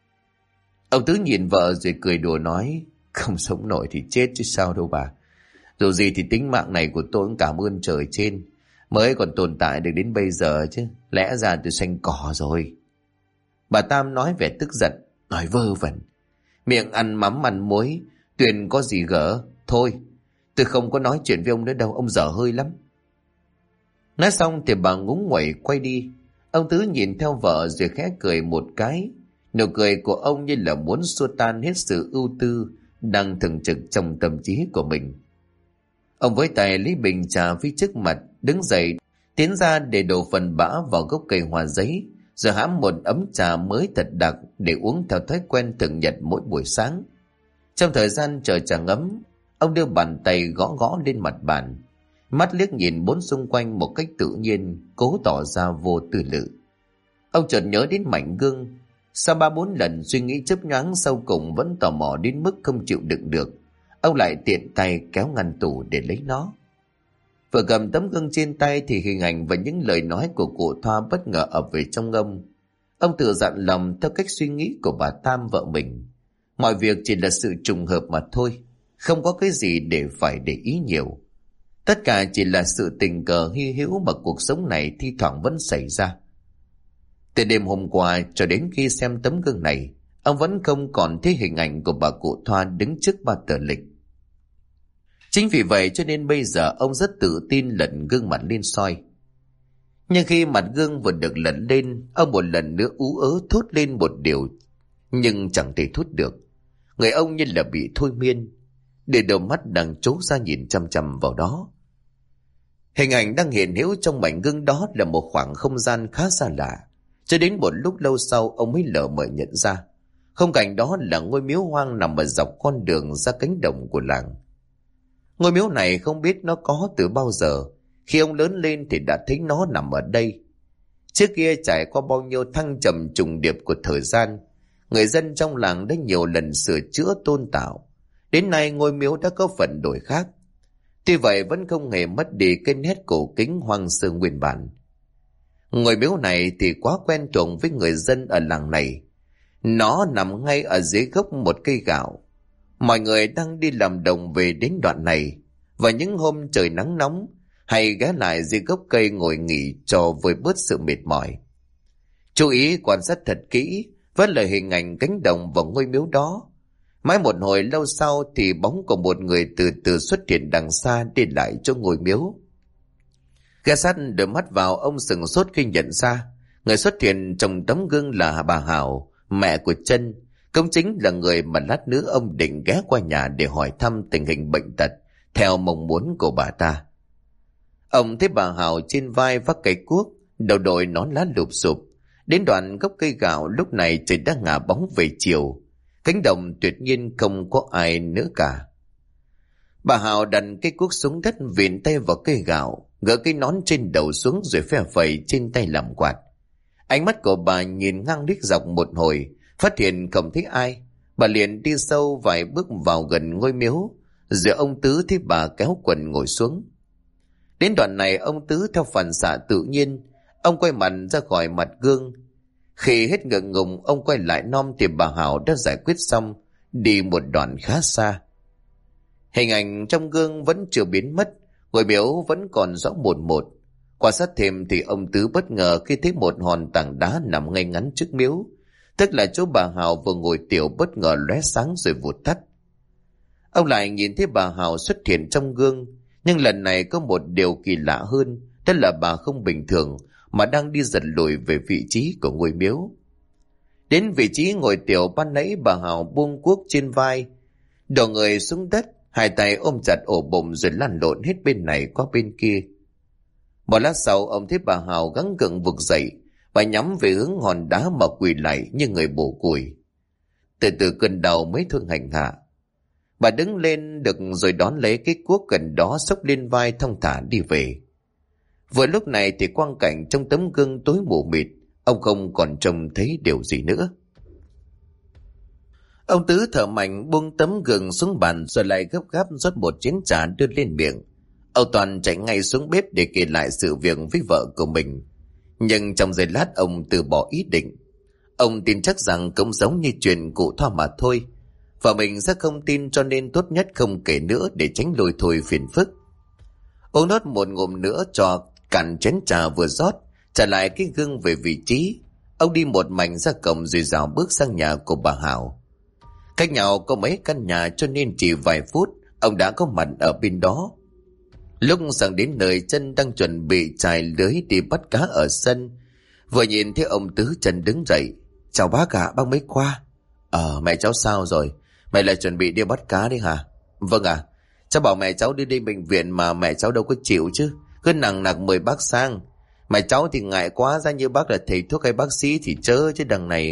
Ông Tứ nhìn vợ rồi cười đùa nói, không sống nổi thì chết chứ sao đâu bà. Dù gì thì tính mạng này của tôi cũng cảm ơn trời trên, mới còn tồn tại được đến bây giờ chứ, lẽ ra tôi xanh cỏ rồi. Bà Tam nói vẻ tức giận, nói vơ vẩn, miệng ăn mắm ăn muối, Tuyền có gì gỡ. Thôi, tôi không có nói chuyện với ông nữa đâu, ông dở hơi lắm. Nói xong thì bà ngúng nguẩy quay đi. Ông Tứ nhìn theo vợ rồi khẽ cười một cái. Nụ cười của ông như là muốn xua tan hết sự ưu tư đang thường trực trong tâm trí của mình. Ông với tay lấy bình trà phía trước mặt, đứng dậy tiến ra để đổ phần bã vào gốc cây hoa giấy, rồi hãm một ấm trà mới thật đặc để uống theo thói quen thường nhật mỗi buổi sáng. Trong thời gian chờ trà ngấm, ông đưa bàn tay gõ gõ lên mặt bàn, mắt liếc nhìn bốn xung quanh một cách tự nhiên, cố tỏ ra vô tư lự. Ông chợt nhớ đến mảnh gương. Sau 3-4 lần suy nghĩ chớp nhoáng, sau cùng vẫn tò mò đến mức không chịu đựng được, ông lại tiện tay kéo ngăn tủ để lấy nó. Vừa cầm tấm gương trên tay thì hình ảnh và những lời nói của cụ Thoa bất ngờ ập về trong ông. Ông tự dặn lòng theo cách suy nghĩ của bà Tam vợ mình. Mọi việc chỉ là sự trùng hợp mà thôi, không có cái gì để phải để ý nhiều. Tất cả chỉ là sự tình cờ hy hữu mà cuộc sống này thi thoảng vẫn xảy ra. Từ đêm hôm qua cho đến khi xem tấm gương này, ông vẫn không còn thấy hình ảnh của bà cụ Thoa đứng trước ba tờ lịch. Chính vì vậy cho nên bây giờ ông rất tự tin lật gương mặt lên soi. Nhưng khi mặt gương vừa được lật lên, ông một lần nữa ú ớ thốt lên một điều, nhưng chẳng thể thốt được. Người ông như là bị thôi miên, để đôi mắt đang trố ra nhìn chăm chăm vào đó. Hình ảnh đang hiện hữu trong mảnh gương đó là một khoảng không gian khá xa lạ. Cho đến một lúc lâu sau, ông mới lờ mờ nhận ra khung cảnh đó là ngôi miếu hoang nằm ở dọc con đường ra cánh đồng của làng. Ngôi miếu này không biết nó có từ bao giờ. Khi ông lớn lên thì đã thấy nó nằm ở đây. Trước kia trải qua bao nhiêu thăng trầm trùng điệp của thời gian, người dân trong làng đã nhiều lần sửa chữa tôn tạo. Đến nay ngôi miếu đã có phần đổi khác. Tuy vậy vẫn không hề mất đi cái nét cổ kính hoang sơ nguyên bản. Ngôi miếu này thì quá quen thuộc với người dân ở làng này, Nó nằm ngay ở dưới gốc một cây gạo. Mọi người đang đi làm đồng về đến đoạn này, và những hôm trời nắng nóng hay ghé lại dưới gốc cây ngồi nghỉ cho vơi bớt sự mệt mỏi. Chú ý quan sát thật kỹ với lời hình ảnh cánh đồng và ngôi miếu đó. Mãi một hồi lâu sau thì bóng của một người từ từ xuất hiện đằng xa đi lại chỗ ngôi miếu. Ghé sát đôi mắt vào, ông sửng sốt khi nhận ra người xuất hiện trong tấm gương là bà Hảo, mẹ của Trân, cũng chính là người mà lát nữa ông định ghé qua nhà để hỏi thăm tình hình bệnh tật theo mong muốn của bà ta. Ông thấy bà Hảo trên vai vác cây cuốc, đầu đội nón lá lụp xụp. Đến đoạn gốc cây gạo lúc này trời đã ngả bóng về chiều, cánh đồng tuyệt nhiên không có ai nữa cả. Bà Hảo đặt cây cuốc xuống đất, vịn tay vào cây gạo, gỡ cái nón trên đầu xuống rồi phe phẩy trên tay làm quạt. Ánh mắt của bà nhìn ngang liếc dọc một hồi, phát hiện không thấy ai, bà liền đi sâu vài bước vào gần ngôi miếu. Giờ ông Tứ thấy bà kéo quần ngồi xuống. Đến đoạn này ông Tứ theo phản xạ tự nhiên, ông quay mặt ra khỏi mặt gương. Khi hết ngượng ngùng, ông quay lại nom thì bà Hảo đã giải quyết xong, đi một đoạn khá xa. Hình ảnh trong gương vẫn chưa biến mất, ngôi miếu vẫn còn rõ mồn một. Quan sát thêm thì ông Tứ bất ngờ khi thấy một hòn tảng đá nằm ngay ngắn trước miếu, tức là chỗ bà Hảo vừa ngồi tiểu bất ngờ lóe sáng rồi vụt tắt. Ông lại nhìn thấy bà Hảo xuất hiện trong gương, nhưng lần này có một điều kỳ lạ hơn, đó là bà không bình thường mà đang đi dần lùi về vị trí của ngôi miếu. Đến vị trí ngồi tiểu ban nãy, bà Hảo buông cuốc trên vai, đổ người xuống đất, hai tay ôm chặt ổ bụng rồi lăn lộn hết bên này qua bên kia. Một lát sau, ông thấy bà Hảo gắng gượng vực dậy, bà nhắm về hướng hòn đá mà quỳ lại như người bổ củi. Từ từ cơn đau mới thương hành hạ, bà đứng lên được rồi đón lấy cái cuốc gần đó xốc lên vai thong thả đi về. Vừa lúc này thì quang cảnh trong tấm gương tối mù mịt, ông không còn trông thấy điều gì nữa. Ông Tứ thở mạnh buông tấm gương xuống bàn rồi lại gấp gáp rót một chén trà đưa lên miệng. Ông Toàn chạy ngay xuống bếp để kể lại sự việc với vợ của mình. Nhưng trong giây lát ông từ bỏ ý định. Ông tin chắc rằng cũng giống như chuyện cụ Thoa mà thôi, và mình sẽ không tin, cho nên tốt nhất không kể nữa để tránh lôi thôi phiền phức. Uống nốt một ngụm nữa cho cạn chén trà vừa rót, trả lại cái gương về vị trí. Ông đi một mạch ra cổng rồi dạo bước sang nhà của bà Hảo. Cách nhau có mấy căn nhà cho nên chỉ vài phút ông đã có mặt ở bên đó. Lúc sang đến nơi, Trân đang chuẩn bị chài lưới đi bắt cá ở sân. Vừa nhìn thấy ông Tứ, Trân đứng dậy. Chào bác ạ, bác mới qua. Mẹ cháu sao rồi? Mẹ lại chuẩn bị đi bắt cá đấy hả? Vâng ạ. Cháu bảo mẹ cháu đi đến bệnh viện mà mẹ cháu đâu có chịu chứ. Cứ nằng nặc mời bác sang. Mẹ cháu thì ngại quá, ra như bác là thầy thuốc hay bác sĩ thì chớ, chứ đằng này...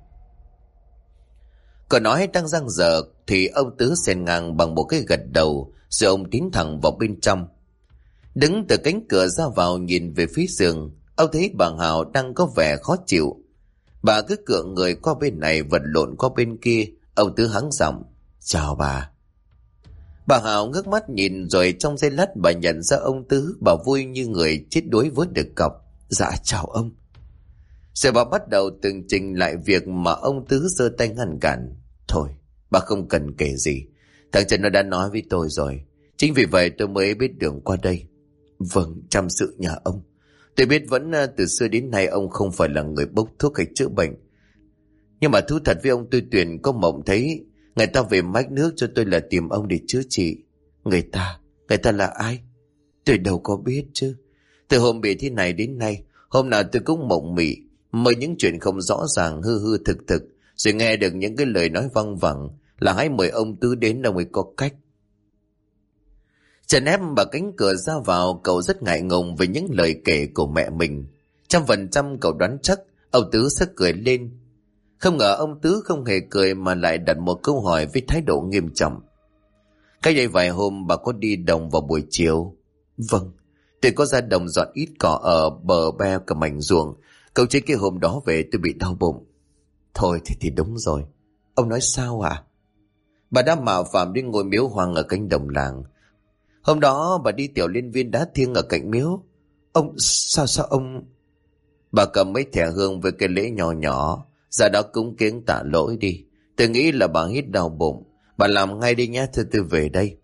Còn nói đang dang dở thì ông Tứ xen ngang bằng một cái gật đầu, rồi ông tiến thẳng vào bên trong. Đứng từ cánh cửa ra vào nhìn về phía giường, ông thấy bà Hảo đang có vẻ khó chịu. Bà cứ cựa người qua bên này vật lộn qua bên kia. Ông Tứ hắng giọng: Chào bà. Bà Hảo ngước mắt nhìn, rồi trong giây lát bà nhận ra ông Tứ. Bà vui như người chết đuối vớt được cọc: Dạ chào ông. Rồi bà bắt đầu tường trình lại việc mà ông Tứ giơ tay ngăn cản. Thôi, bà không cần kể gì. Thằng Trần nó đã nói với tôi rồi. Chính vì vậy tôi mới biết đường qua đây. Vâng, chăm sự nhà ông. Tôi biết vẫn từ xưa đến nay ông không phải là người bốc thuốc hay chữa bệnh. Nhưng mà thú thật với ông, tôi Tuyền có mộng thấy người ta về mách nước cho tôi là tìm ông để chữa trị. Người ta là ai? Tôi đâu có biết chứ. Từ hôm bị thế này đến nay, hôm nào tôi cũng mộng mị, mơ những chuyện không rõ ràng, hư hư thực thực, rồi nghe được những cái lời nói văng vẳng là hãy mời ông Tứ đến đâu mới có cách. Trần ép bà cánh cửa ra vào, cậu rất ngại ngùng với những lời kể của mẹ mình. 100% cậu đoán chắc ông Tứ sẽ cười lên. Không ngờ ông Tứ không hề cười mà lại đặt một câu hỏi với thái độ nghiêm trọng. Cách đây vài hôm bà có đi đồng vào buổi chiều? Vâng, tôi có ra đồng dọn ít cỏ ở bờ be cả mảnh ruộng. Cậu chứ cái hôm đó về tôi bị đau bụng. Thôi thì đúng rồi. Ông nói sao à? Bà đã mạo phạm đi ngôi miếu hoang ở cánh đồng làng. Hôm đó bà đi tiểu lên viên đá thiêng ở cạnh miếu. Ông sao ông? Bà cầm mấy thẻ hương với cái lễ nhỏ nhỏ, Ra đó cúng kiếng tạ lỗi đi. Tôi nghĩ là bà hít đau bụng. Bà làm ngay đi nhé, thưa tôi về đây.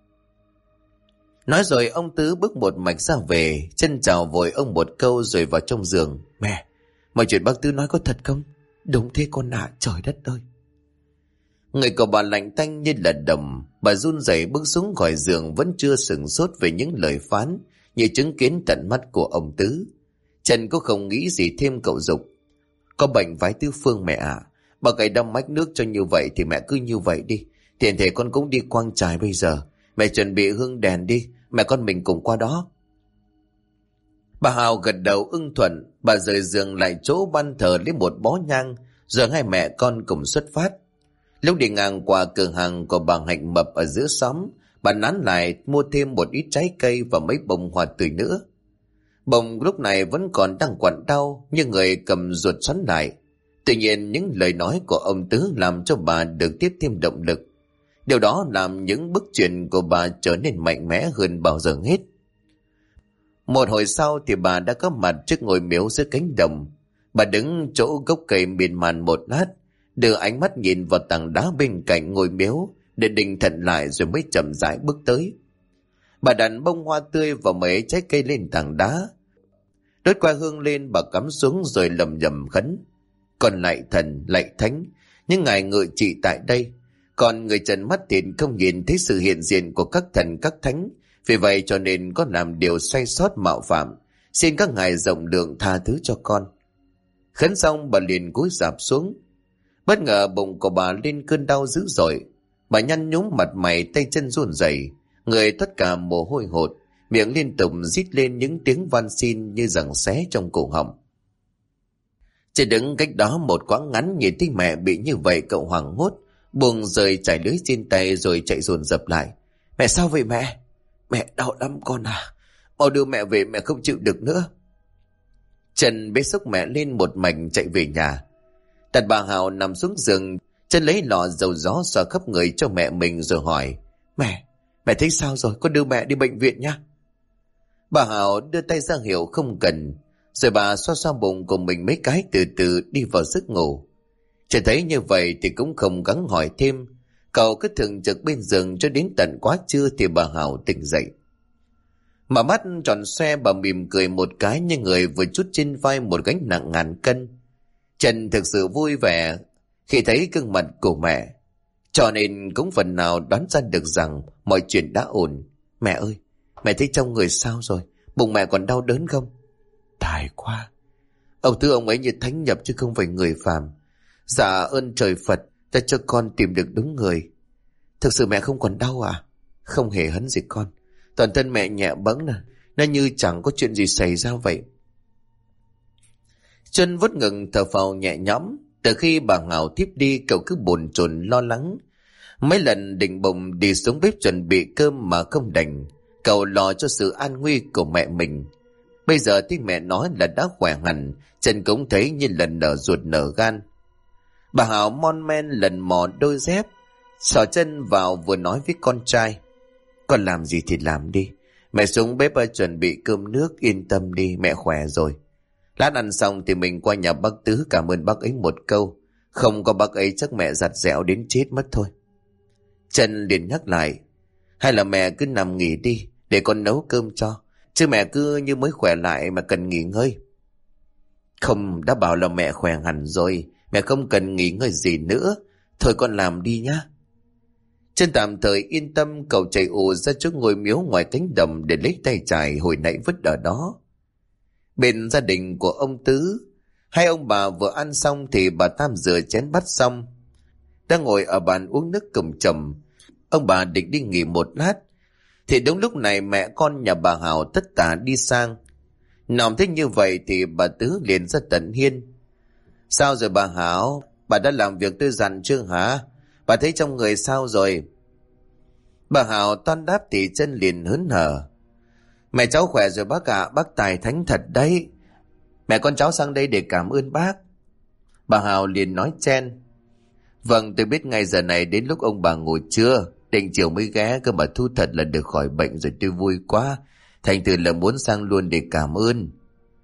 Nói rồi ông Tứ bước một mạch ra về, chân chào vội ông một câu rồi vào trong giường. Mẹ, mọi chuyện bác Tứ nói có thật không? Đúng thế con ạ, trời đất ơi. Người của bà lạnh tanh như là đầm. Bà run rẩy bước xuống khỏi giường, vẫn chưa sửng sốt về những lời phán như chứng kiến tận mắt của ông Tứ. Trần cũng không nghĩ gì thêm, cậu dục. Có bệnh vái tứ phương mẹ ạ. Bà cày đâm mách nước cho như vậy thì mẹ cứ như vậy đi. Tiện thể con cũng đi quang trải bây giờ. Mẹ chuẩn bị hương đèn đi, mẹ con mình cùng qua đó. Bà Hào gật đầu ưng thuận. Bà rời giường lại chỗ ban thờ lấy một bó nhang, rồi hai mẹ con cùng xuất phát. Lúc đi ngang qua cửa hàng của bà Hạnh Mập ở giữa xóm, bà nán lại mua thêm một ít trái cây và mấy bông hoa tươi nữa. Bông lúc này vẫn còn đang quặn đau, nhưng người cầm ruột xoắn lại. Tuy nhiên những lời nói của ông Tứ làm cho bà được tiếp thêm động lực. Điều đó làm những bước chuyển của bà trở nên mạnh mẽ hơn bao giờ hết. Một hồi sau thì bà đã có mặt trước ngôi miếu giữa cánh đồng. Bà đứng chỗ gốc cây miên man một lát, đưa ánh mắt nhìn vào tảng đá bên cạnh ngôi miếu để định thần lại rồi mới chậm rãi bước tới. Bà đặt bông hoa tươi và mấy trái cây lên tảng đá, đốt qua hương lên. Bà cắm xuống rồi lầm nhầm khấn: Con lạy thần, lạy thánh, những ngài ngự trị tại đây. Còn người trần mắt thịt không nhìn thấy sự hiện diện của các thần các thánh, vì vậy cho nên có làm điều sai sót mạo phạm, xin các ngài rộng lượng tha thứ cho con. Khấn xong bà liền cúi rạp xuống. Bất ngờ bụng của bà lên cơn đau dữ dội. Bà nhăn nhúm mặt mày, tay chân run rẩy, người tất cả mồ hôi hột, miệng liên tục rít lên những tiếng van xin như giằng xé trong cổ họng. Chỉ đứng cách đó một quãng ngắn, nhìn thấy mẹ bị như vậy, cậu hoảng hốt, buông rời chải lưới trên tay rồi chạy dồn dập lại. Mẹ sao vậy mẹ? Mẹ đau lắm con à, mau đưa mẹ về, mẹ không chịu được nữa. Trần bế xốc mẹ lên một mạch chạy về nhà. Đặt bà Hào nằm xuống giường, Trần lấy lọ dầu gió xoa khắp người cho mẹ mình rồi hỏi: Mẹ thấy sao rồi? Con đưa mẹ đi bệnh viện nhá. Bà Hào đưa tay ra hiệu không cần, rồi bà xoa xoa bụng của mình mấy cái, từ từ đi vào giấc ngủ. Trần thấy như vậy thì cũng không gắng hỏi thêm. Cậu cứ thường trực bên giường cho đến tận quá trưa thì bà Hào tỉnh dậy. Mà mắt tròn xoe, bà mỉm cười một cái như người vừa trút trên vai một gánh nặng ngàn cân. Trần thực sự vui vẻ khi thấy gương mặt của mẹ, cho nên cũng phần nào đoán ra được rằng mọi chuyện đã ổn. Mẹ ơi, mẹ thấy trong người sao rồi? Bụng mẹ còn đau đớn không? Tài quá, ông Tư ông ấy như thánh nhập chứ không phải người phàm. Dạ ơn trời Phật đã cho con tìm được đúng người. Thực sự mẹ không còn đau à? Không hề hấn gì con, toàn thân mẹ nhẹ bẫng nè, nó như chẳng có chuyện gì xảy ra vậy. Chân vuốt ngực thở phào nhẹ nhõm. Từ khi bà Hào thiếp đi, cậu cứ bồn chồn lo lắng. Mấy lần định bụng đi xuống bếp chuẩn bị cơm mà không đành. Cậu lo cho sự an nguy của mẹ mình. Bây giờ thì mẹ nói là đã khỏe hẳn, Trần cũng thấy như lần nở ruột nở gan. Bà Hào mon men lần mò đôi dép, xỏ chân vào vừa nói với con trai: Con làm gì thì làm đi, mẹ xuống bếp chuẩn bị cơm nước, yên tâm đi, mẹ khỏe rồi. Lát ăn xong thì mình qua nhà bác Tứ cảm ơn bác ấy một câu. Không có bác ấy chắc mẹ giặt dẻo đến chết mất thôi. Trần liền nhắc lại: Hay là mẹ cứ nằm nghỉ đi, để con nấu cơm cho. Chứ mẹ cứ như mới khỏe lại mà cần nghỉ ngơi. Không, đã bảo là mẹ khỏe hẳn rồi, mẹ không cần nghỉ ngơi gì nữa. Thôi con làm đi nhá. Trần tạm thời yên tâm, cậu chạy ù ra trước ngôi miếu ngoài cánh đồng để lấy tay chải hồi nãy vứt ở đó. Bên gia đình của ông Tứ, hai ông bà vừa ăn xong thì bà Tam rửa chén bát xong, đang ngồi ở bàn uống nước cùng chồng. Ông bà định đi nghỉ một lát thì đúng lúc này mẹ con nhà bà Hào tất tả đi sang. Nòm thấy như vậy thì bà Tứ liền ra tận hiên: Sao rồi bà Hảo? Bà đã làm việc tôi dặn chưa hả? Bà thấy trong người sao rồi? Bà Hảo toan đáp thì Chân liền hớn hở: Mẹ cháu khỏe rồi bác ạ, bác tài thánh thật đấy. Mẹ con cháu sang đây để cảm ơn bác. Bà Hào liền nói chen: Vâng, tôi biết ngay giờ này đến lúc ông bà ngủ trưa, định chiều mới ghé cơ mà thu thật là được khỏi bệnh rồi, tôi vui quá, thành thử là muốn sang luôn để cảm ơn.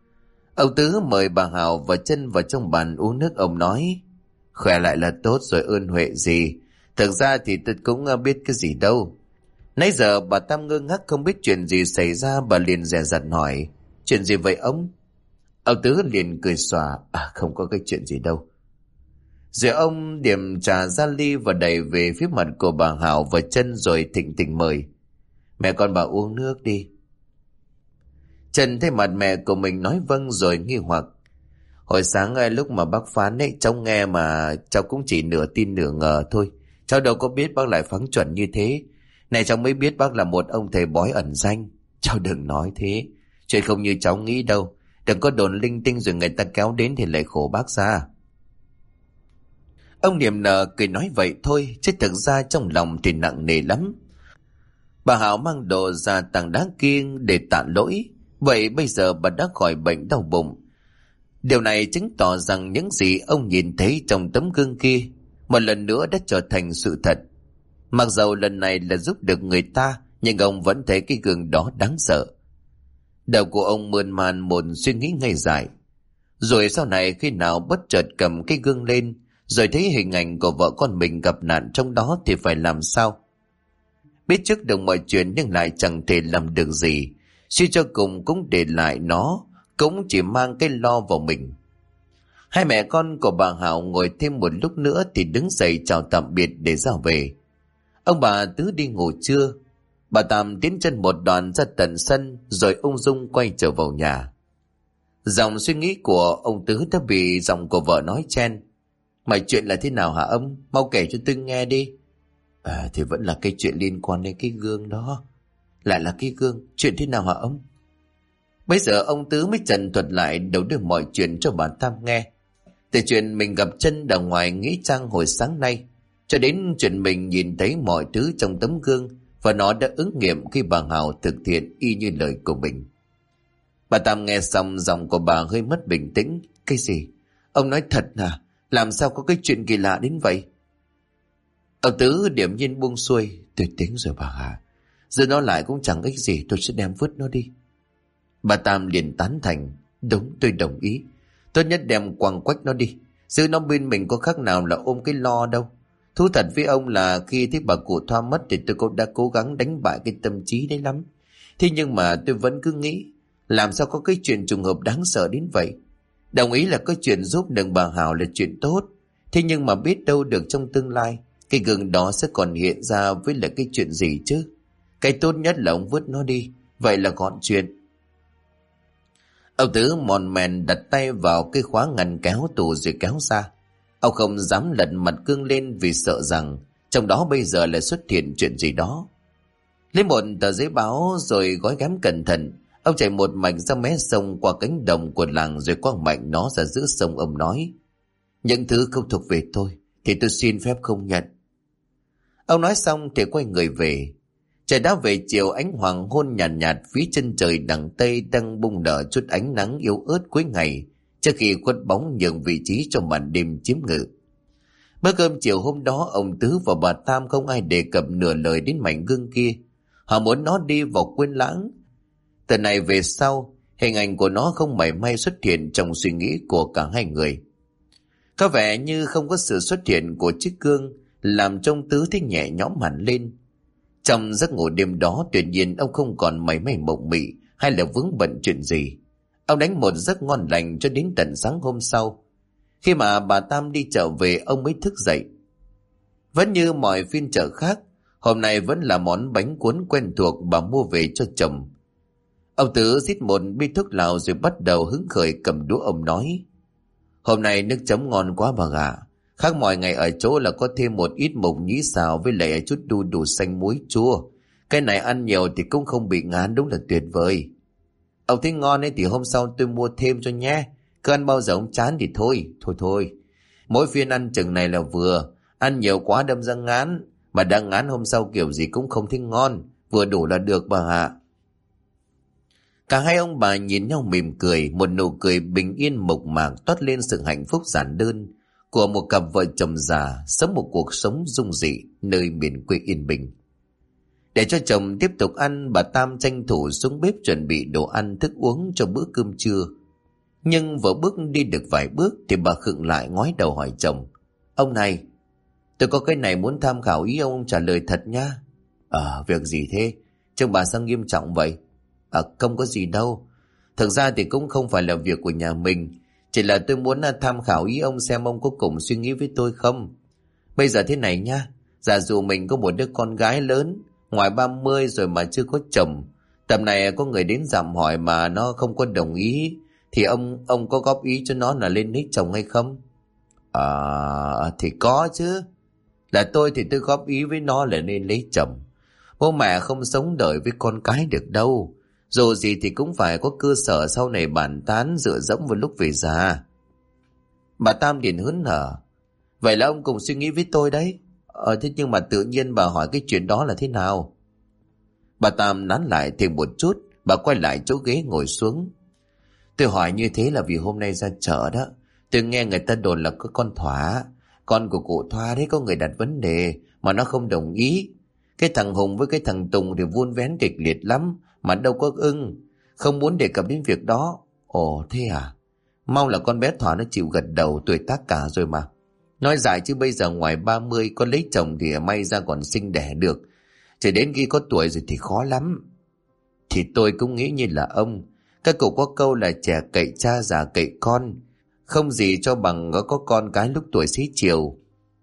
Ông Tứ mời bà Hảo và Chân vào trong bàn uống nước. Ông nói: khỏe lại là tốt rồi, ơn huệ gì. Thực ra thì tôi cũng biết cái gì đâu. Nãy giờ bà Tam ngơ ngác không biết chuyện gì xảy ra. Bà liền dè dặt hỏi: chuyện gì vậy ông? Ông Tứ liền cười xòa: không có cái chuyện gì đâu. Rồi ông điểm trà ra ly và đẩy về phía mặt của bà Hảo và Chân rồi thịnh tình mời: mẹ con bà uống nước đi. Trần thấy mặt mẹ của mình nói vâng rồi nghi hoặc: hồi sáng lúc mà bác phán ấy, cháu nghe mà cháu cũng chỉ nửa tin nửa ngờ thôi. Cháu đâu có biết bác lại phán chuẩn như thế. Này cháu mới biết bác là một ông thầy bói ẩn danh. Cháu đừng nói thế. Chuyện không như cháu nghĩ đâu. Đừng có đồn linh tinh rồi người ta kéo đến thì lại khổ bác ra. Ông niềm nở cười nói vậy thôi, chứ thực ra trong lòng thì nặng nề lắm. Bà Hảo mang đồ ra tảng đá kiêng để tạ lỗi. Vậy bây giờ bà đã khỏi bệnh đau bụng. Điều này chứng tỏ rằng những gì ông nhìn thấy trong tấm gương kia một lần nữa đã trở thành sự thật. Mặc dầu lần này là giúp được người ta, nhưng ông vẫn thấy cái gương đó đáng sợ. Đầu của ông mơn man một suy nghĩ ngây dại. Rồi sau này khi nào bất chợt cầm cái gương lên, rồi thấy hình ảnh của vợ con mình gặp nạn trong đó thì phải làm sao? Biết trước được mọi chuyện nhưng lại chẳng thể làm được gì. Suy cho cùng cũng để lại nó, cũng chỉ mang cái lo vào mình. Hai mẹ con của bà Hảo ngồi thêm một lúc nữa thì đứng dậy chào tạm biệt để ra về. Ông bà Tứ đi ngủ trưa. Bà Tam tiến chân một đoạn ra tận sân rồi ung dung quay trở vào nhà. Dòng suy nghĩ của ông Tứ đã bị giọng của vợ nói chen: mọi chuyện là thế nào hả ông? Mau kể cho tôi nghe đi. Thì vẫn là cái chuyện liên quan đến cái gương đó. Lại là cái gương, chuyện thế nào hả ông? Bây giờ ông Tứ mới trần thuật lại đầu đuôi mọi chuyện cho bà Tam nghe. Từ chuyện mình gặp Chân ở ngoài nghĩa trang hồi sáng nay, cho đến chuyện mình nhìn thấy mọi thứ trong tấm gương, và nó đã ứng nghiệm khi bà Hảo thực hiện y như lời của mình. Bà Tam nghe xong giọng của bà hơi mất bình tĩnh. Cái gì? Ông nói thật à? Làm sao có cái chuyện kỳ lạ đến vậy? Ông Tứ điểm nhiên buông xuôi: tôi tính rồi bà Hà. Giờ nó lại cũng chẳng ích gì, tôi sẽ đem vứt nó đi. Bà Tam liền tán thành: đúng, tôi đồng ý. Tốt nhất đem quăng quách nó đi. Giữ nó bên mình có khác nào là ôm cái lo đâu. Thú thật với ông là khi thấy bà cụ Thoa mất thì tôi cũng đã cố gắng đánh bại cái tâm trí đấy lắm. Thế nhưng mà tôi vẫn cứ nghĩ làm sao có cái chuyện trùng hợp đáng sợ đến vậy. Đồng ý là có chuyện giúp được bà Hảo là chuyện tốt. Thế nhưng mà biết đâu được trong tương lai cái gương đó sẽ còn hiện ra với là cái chuyện gì chứ. Cái tốt nhất là ông vứt nó đi. Vậy là gọn chuyện. Ông Tứ mòn mèn đặt tay vào cái khóa ngăn kéo tủ rồi kéo ra. Ông không dám lật mặt gương lên vì sợ rằng trong đó bây giờ lại xuất hiện chuyện gì đó. Lấy một tờ giấy báo rồi gói ghém cẩn thận, ông chạy một mạch ra mé sông qua cánh đồng của làng rồi quăng mạnh nó ra giữa sông. Ông nói: những thứ không thuộc về tôi thì tôi xin phép không nhận. Ông nói xong thì quay người về. Trời đã về chiều, ánh hoàng hôn nhàn nhạt, phía chân trời đằng tây đang bung nở chút ánh nắng yếu ớt cuối ngày trước khi khuất bóng nhường vị trí cho màn đêm chiếm ngự. Bữa cơm chiều hôm đó, ông Tứ và bà Tam không ai đề cập nửa lời đến mảnh gương kia. Họ muốn nó đi vào quên lãng. Từ này về sau, hình ảnh của nó không mảy may xuất hiện trong suy nghĩ của cả hai người. Có vẻ như không có sự xuất hiện của chiếc gương làm trông Tứ thấy nhẹ nhõm hẳn lên. Trong giấc ngủ đêm đó, tuyệt nhiên ông không còn mảy may mộng mị hay là vướng bận chuyện gì. Ông đánh một giấc ngon lành cho đến tận sáng hôm sau. Khi mà bà Tam đi chợ về, ông mới thức dậy. Vẫn như mọi phiên chợ khác, hôm nay vẫn là món bánh cuốn quen thuộc bà mua về cho chồng. Ông Tứ rít một bi thuốc lào rồi bắt đầu hứng khởi cầm đũa. Ông nói: hôm nay nước chấm ngon quá bà ạ. Khác mọi ngày ở chỗ là có thêm một ít mộc nhĩ xào với lại chút đu đủ xanh muối chua. Cái này ăn nhiều thì cũng không bị ngán, đúng là tuyệt vời. Ông thấy ngon ấy thì hôm sau tôi mua thêm cho nhé. Cứ ăn bao giờ ông chán thì thôi. Thôi. Mỗi phiên ăn chừng này là vừa. Ăn nhiều quá đâm ra ngán. Mà đang ngán hôm sau kiểu gì cũng không thấy ngon. Vừa đủ là được bà ạ. Cả hai ông bà nhìn nhau mỉm cười. Một nụ cười bình yên mộc mạc toát lên sự hạnh phúc giản đơn của một cặp vợ chồng già sống một cuộc sống dung dị nơi miền quê yên bình. Để cho chồng tiếp tục ăn, bà Tam tranh thủ xuống bếp chuẩn bị đồ ăn thức uống cho bữa cơm trưa. Nhưng vừa bước đi được vài bước thì bà khựng lại ngoái đầu hỏi chồng. Ông này, tôi có cái này muốn tham khảo ý ông trả lời thật nha. Việc gì thế? Trông bà sao nghiêm trọng vậy? Không có gì đâu. Thực ra thì cũng không phải là việc của nhà mình. Chỉ là tôi muốn tham khảo ý ông xem ông có cùng suy nghĩ với tôi không. Bây giờ thế này nha. Giả dụ mình có một đứa con gái lớn, ngoài 30 rồi mà chưa có chồng. Tầm này có người đến dạm hỏi mà nó không có đồng ý. Thì ông có góp ý cho nó là lên lấy chồng hay không? Thì có chứ. Là tôi thì tôi góp ý với nó là nên lấy chồng. Bố mẹ không sống đời với con cái được đâu. Dù gì thì cũng phải có cơ sở sau này bàn tán dựa dẫm vào lúc về già. Bà Tam liền hớn hở. Vậy là ông cùng suy nghĩ với tôi đấy. Thế nhưng mà tự nhiên bà hỏi cái chuyện đó là thế nào? Bà Tam nán lại thêm một chút. Bà quay lại chỗ ghế ngồi xuống. Tôi hỏi như thế là vì hôm nay ra chợ đó, tôi nghe người ta đồn là có con Thỏa, con của cụ Thoa đấy, có người đặt vấn đề mà nó không đồng ý. Cái thằng Hùng với cái thằng Tùng thì vun vén kịch liệt lắm mà đâu có ưng, không muốn đề cập đến việc đó. Ồ thế à? Mong là con bé Thỏa nó chịu gật đầu, tuổi tác cả rồi mà. Nói dài chứ bây giờ ngoài 30 con lấy chồng thì may ra còn sinh đẻ được, chỉ đến khi có tuổi rồi thì khó lắm. Thì tôi cũng nghĩ như là ông. Các cụ có câu là trẻ cậy cha già cậy con, không gì cho bằng có con cái lúc tuổi xế chiều.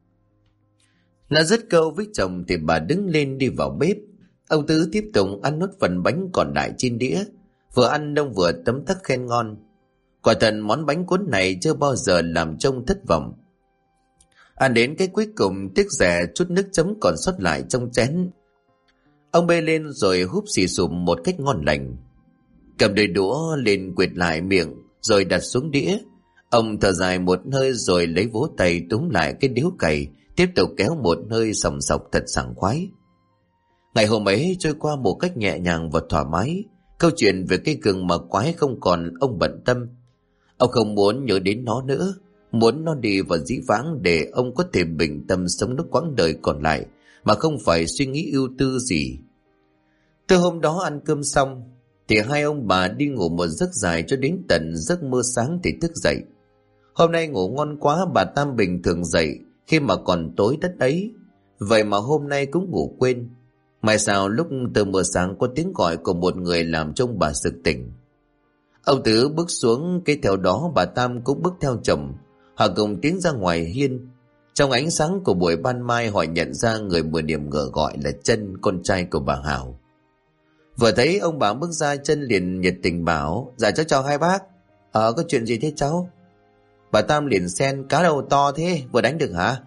Đã dứt câu với chồng thì bà đứng lên đi vào bếp. Ông Tứ tiếp tục ăn nốt phần bánh còn lại trên đĩa. Vừa ăn ông vừa tấm tắc khen ngon. Quả thật món bánh cuốn này chưa bao giờ làm trông thất vọng. Ăn đến cái cuối cùng tiếc rẻ chút nước chấm còn sót lại trong chén. Ông bê lên rồi húp xì xùm một cách ngon lành. Cầm đôi đũa lên quệt lại miệng rồi đặt xuống đĩa. Ông thở dài một hơi rồi lấy vỗ tay túm lại cái điếu cày, tiếp tục kéo một hơi sòng sọc thật sảng khoái. Ngày hôm ấy trôi qua một cách nhẹ nhàng và thoải mái. Câu chuyện về cái gừng mà quái không còn ông bận tâm. Ông không muốn nhớ đến nó nữa, muốn nó đi vào dĩ vãng để ông có thể bình tâm sống nốt quãng đời còn lại mà không phải suy nghĩ ưu tư gì. Từ hôm đó ăn cơm xong thì hai ông bà đi ngủ một giấc dài cho đến tận giấc mơ sáng thì thức dậy. Hôm nay ngủ ngon quá, bà Tam bình thường dậy khi mà còn tối đất ấy, vậy mà hôm nay cũng ngủ quên. Mai sao lúc từ mưa sáng có tiếng gọi của một người làm cho bà sực tỉnh. Ông Tứ bước xuống, cái theo đó bà Tam cũng bước theo chồng. Họ cùng tiến ra ngoài hiên. Trong ánh sáng của buổi ban mai họ nhận ra người mười điểm ngờ gọi là Trân, con trai của bà Hảo. Vừa thấy ông bà bước ra, Trân liền nhiệt tình bảo: Dạ cháu chào hai bác. Có chuyện gì thế cháu? Bà Tam liền xen: Cá đầu to thế, vừa đánh được hả?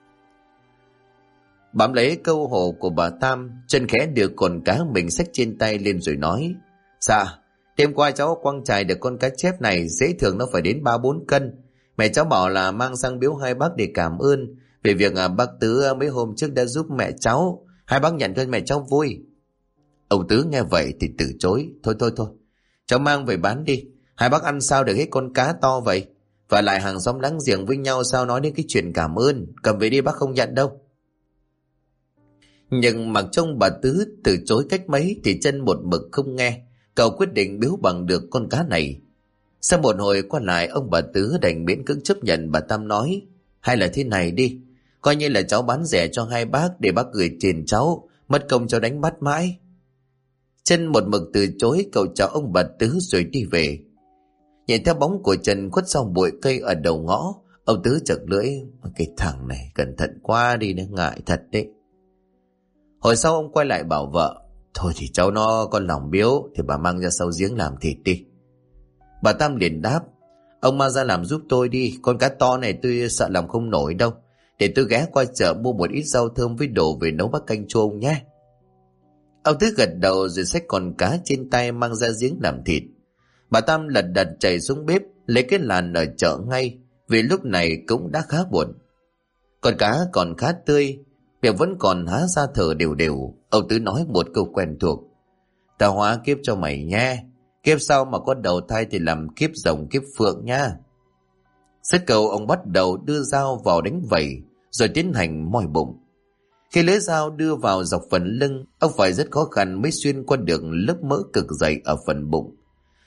Bám lấy câu hồ của bà Tam, Trân khẽ đưa con cá mình xách trên tay lên rồi nói: Dạ, đêm qua cháu quăng chài được con cá chép này, dễ thường nó phải đến 3-4 cân. Mẹ cháu bảo là mang sang biếu hai bác để cảm ơn về việc bác Tứ mấy hôm trước đã giúp mẹ cháu. Hai bác nhận cho mẹ cháu vui. Ông Tứ nghe vậy thì từ chối: Thôi, cháu mang về bán đi. Hai bác ăn sao được hết con cá to vậy? Và lại hàng xóm láng giềng với nhau sao nói đến cái chuyện cảm ơn. Cầm về đi, bác không nhận đâu. Nhưng mặc trông bà Tứ từ chối cách mấy thì Trân một mực không nghe. Cậu quyết định biếu bằng được con cá này. Sau một hồi qua lại, ông bà Tứ đành miễn cưỡng chấp nhận. Bà Tam nói: Hay là thế này đi, coi như là cháu bán rẻ cho hai bác để bác gửi tiền cháu, mất công cháu đánh bắt mãi. Trân một mực từ chối, cậu chào ông bà Tứ rồi đi về. Nhìn theo bóng của Trần khuất sau bụi cây ở đầu ngõ, ông Tứ chật lưỡi: Cái thằng này cẩn thận quá đi, nó ngại thật đấy. Hồi sau ông quay lại bảo vợ: Thôi thì cháu nó có lòng biếu thì bà mang ra sau giếng làm thịt đi. Bà Tam liền đáp: Ông mang ra làm giúp tôi đi, con cá to này tôi sợ làm không nổi đâu. Để tôi ghé qua chợ mua một ít rau thơm với đồ về nấu bát canh chua ông nhé. Ông Tứ gật đầu rồi xách con cá trên tay mang ra giếng làm thịt. Bà Tam lật đật chạy xuống bếp lấy cái làn ở chợ ngay, vì lúc này cũng đã khá muộn. Con cá còn khá tươi, miệng vẫn còn há ra thở đều đều. Ông Tứ nói một câu quen thuộc: Tao hóa kiếp cho mày nha, kiếp sau mà có đầu thai thì làm kiếp rồng kiếp phượng nha. Dứt câu, ông bắt đầu đưa dao vào đánh vẩy rồi tiến hành moi bụng. Khi lưỡi dao đưa vào dọc phần lưng, ông phải rất khó khăn mới xuyên qua được lớp mỡ cực dày ở phần bụng.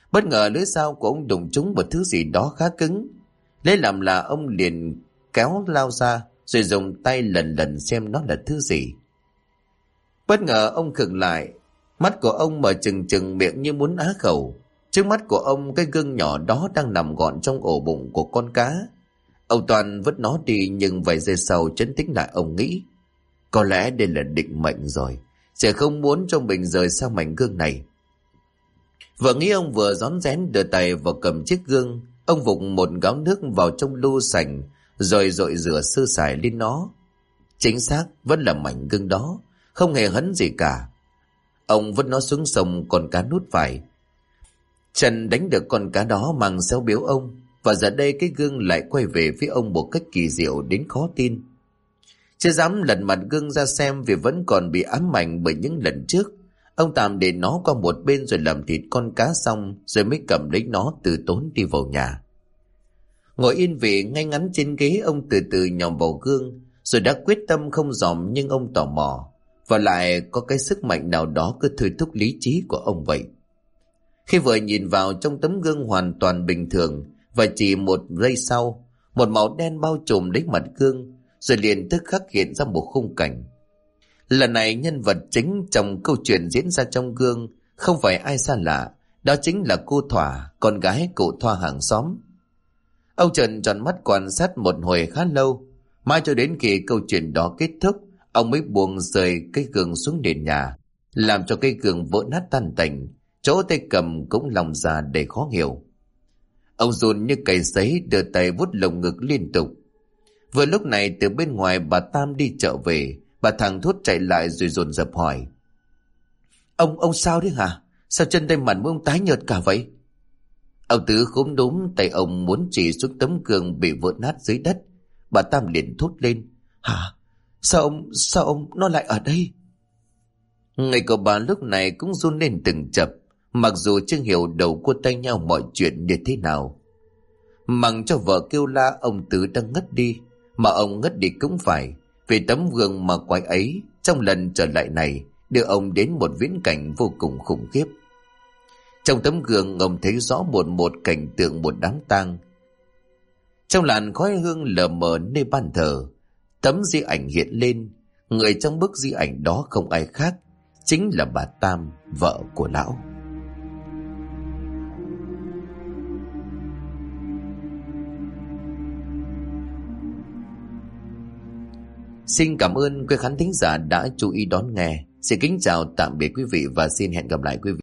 Bất ngờ lưỡi dao của ông đụng trúng một thứ gì đó khá cứng. Lấy làm là ông liền kéo lao ra, rồi dùng tay lần lần xem nó là thứ gì. Bất ngờ ông khựng lại, mắt của ông mở trừng trừng, miệng như muốn á khẩu. Trước mắt của ông, cái gương nhỏ đó đang nằm gọn trong ổ bụng của con cá. Ông toàn vứt nó đi, nhưng vài giây sau trấn tĩnh lại, ông nghĩ có lẽ đây là định mệnh rồi, sẽ không muốn cho mình rời xa mảnh gương này. Vừa nghĩ, ông vừa rón rén đưa tay vào cầm chiếc gương. Ông vụng một gáo nước vào trong lu sành, rồi dội rửa sơ sài lên nó. Chính xác, vẫn là mảnh gương đó, không hề hấn gì cả. Ông vứt nó xuống sông, con cá nuốt phải. Trần đánh được con cá đó mang xéo biếu ông, và giờ đây cái gương lại quay về phía ông một cách kỳ diệu đến khó tin. Chưa dám lật mặt gương ra xem, vì vẫn còn bị ám ảnh bởi những lần trước. Ông tạm để nó qua một bên rồi làm thịt con cá xong, rồi mới cầm lấy nó từ tốn đi vào nhà. Ngồi yên vị ngay ngắn trên ghế, ông từ từ nhòm vào gương, rồi đã quyết tâm không dòm, nhưng ông tò mò, và lại có cái sức mạnh nào đó cứ thôi thúc lý trí của ông vậy. Khi vừa nhìn vào trong tấm gương hoàn toàn bình thường, và chỉ một giây sau, một màu đen bao trùm lấy mặt gương, rồi liền tức khắc hiện ra một khung cảnh. Lần này nhân vật chính trong câu chuyện diễn ra trong gương không phải ai xa lạ, đó chính là cô Thỏa, con gái cụ Thoa hàng xóm. Ông Trần tròn mắt quan sát một hồi khá lâu, mãi cho đến khi câu chuyện đó kết thúc, ông mới buông rơi cái gương xuống nền nhà, làm cho cái gương vỡ nát tan tành, chỗ tay cầm cũng lòng ra đầy khó hiểu. Ông run như cầy sấy, đưa tay vuốt lồng ngực liên tục. Vừa lúc này từ bên ngoài bà Tam đi chợ về, bà thằng Thốt chạy lại rồi dồn dập hỏi: Ông sao đấy hả? Sao chân tay mặt mũi ông tái nhợt cả vậy? Ông Tứ khúm núm, tay ông muốn chỉ xuống tấm gương bị vỡ nát dưới đất. Bà Tam liền thốt lên: Hả? Sao ông nó lại ở đây? Người của bà lúc này cũng run lên từng chập, mặc dù chưa hiểu đầu cua tay nhau mọi chuyện như thế nào. Mặc cho vợ kêu la, ông Tứ đang ngất đi, mà ông ngất đi cũng phải, vì tấm gương mà quái ấy trong lần trở lại này đưa ông đến một viễn cảnh vô cùng khủng khiếp. Trong tấm gương, ông thấy rõ một cảnh tượng một đám tang. Trong làn khói hương lờ mờ nơi ban thờ, tấm di ảnh hiện lên. Người trong bức di ảnh đó không ai khác, chính là bà Tam, vợ của lão. Xin cảm ơn quý khán thính giả đã chú ý đón nghe. Xin kính chào tạm biệt quý vị và xin hẹn gặp lại quý vị.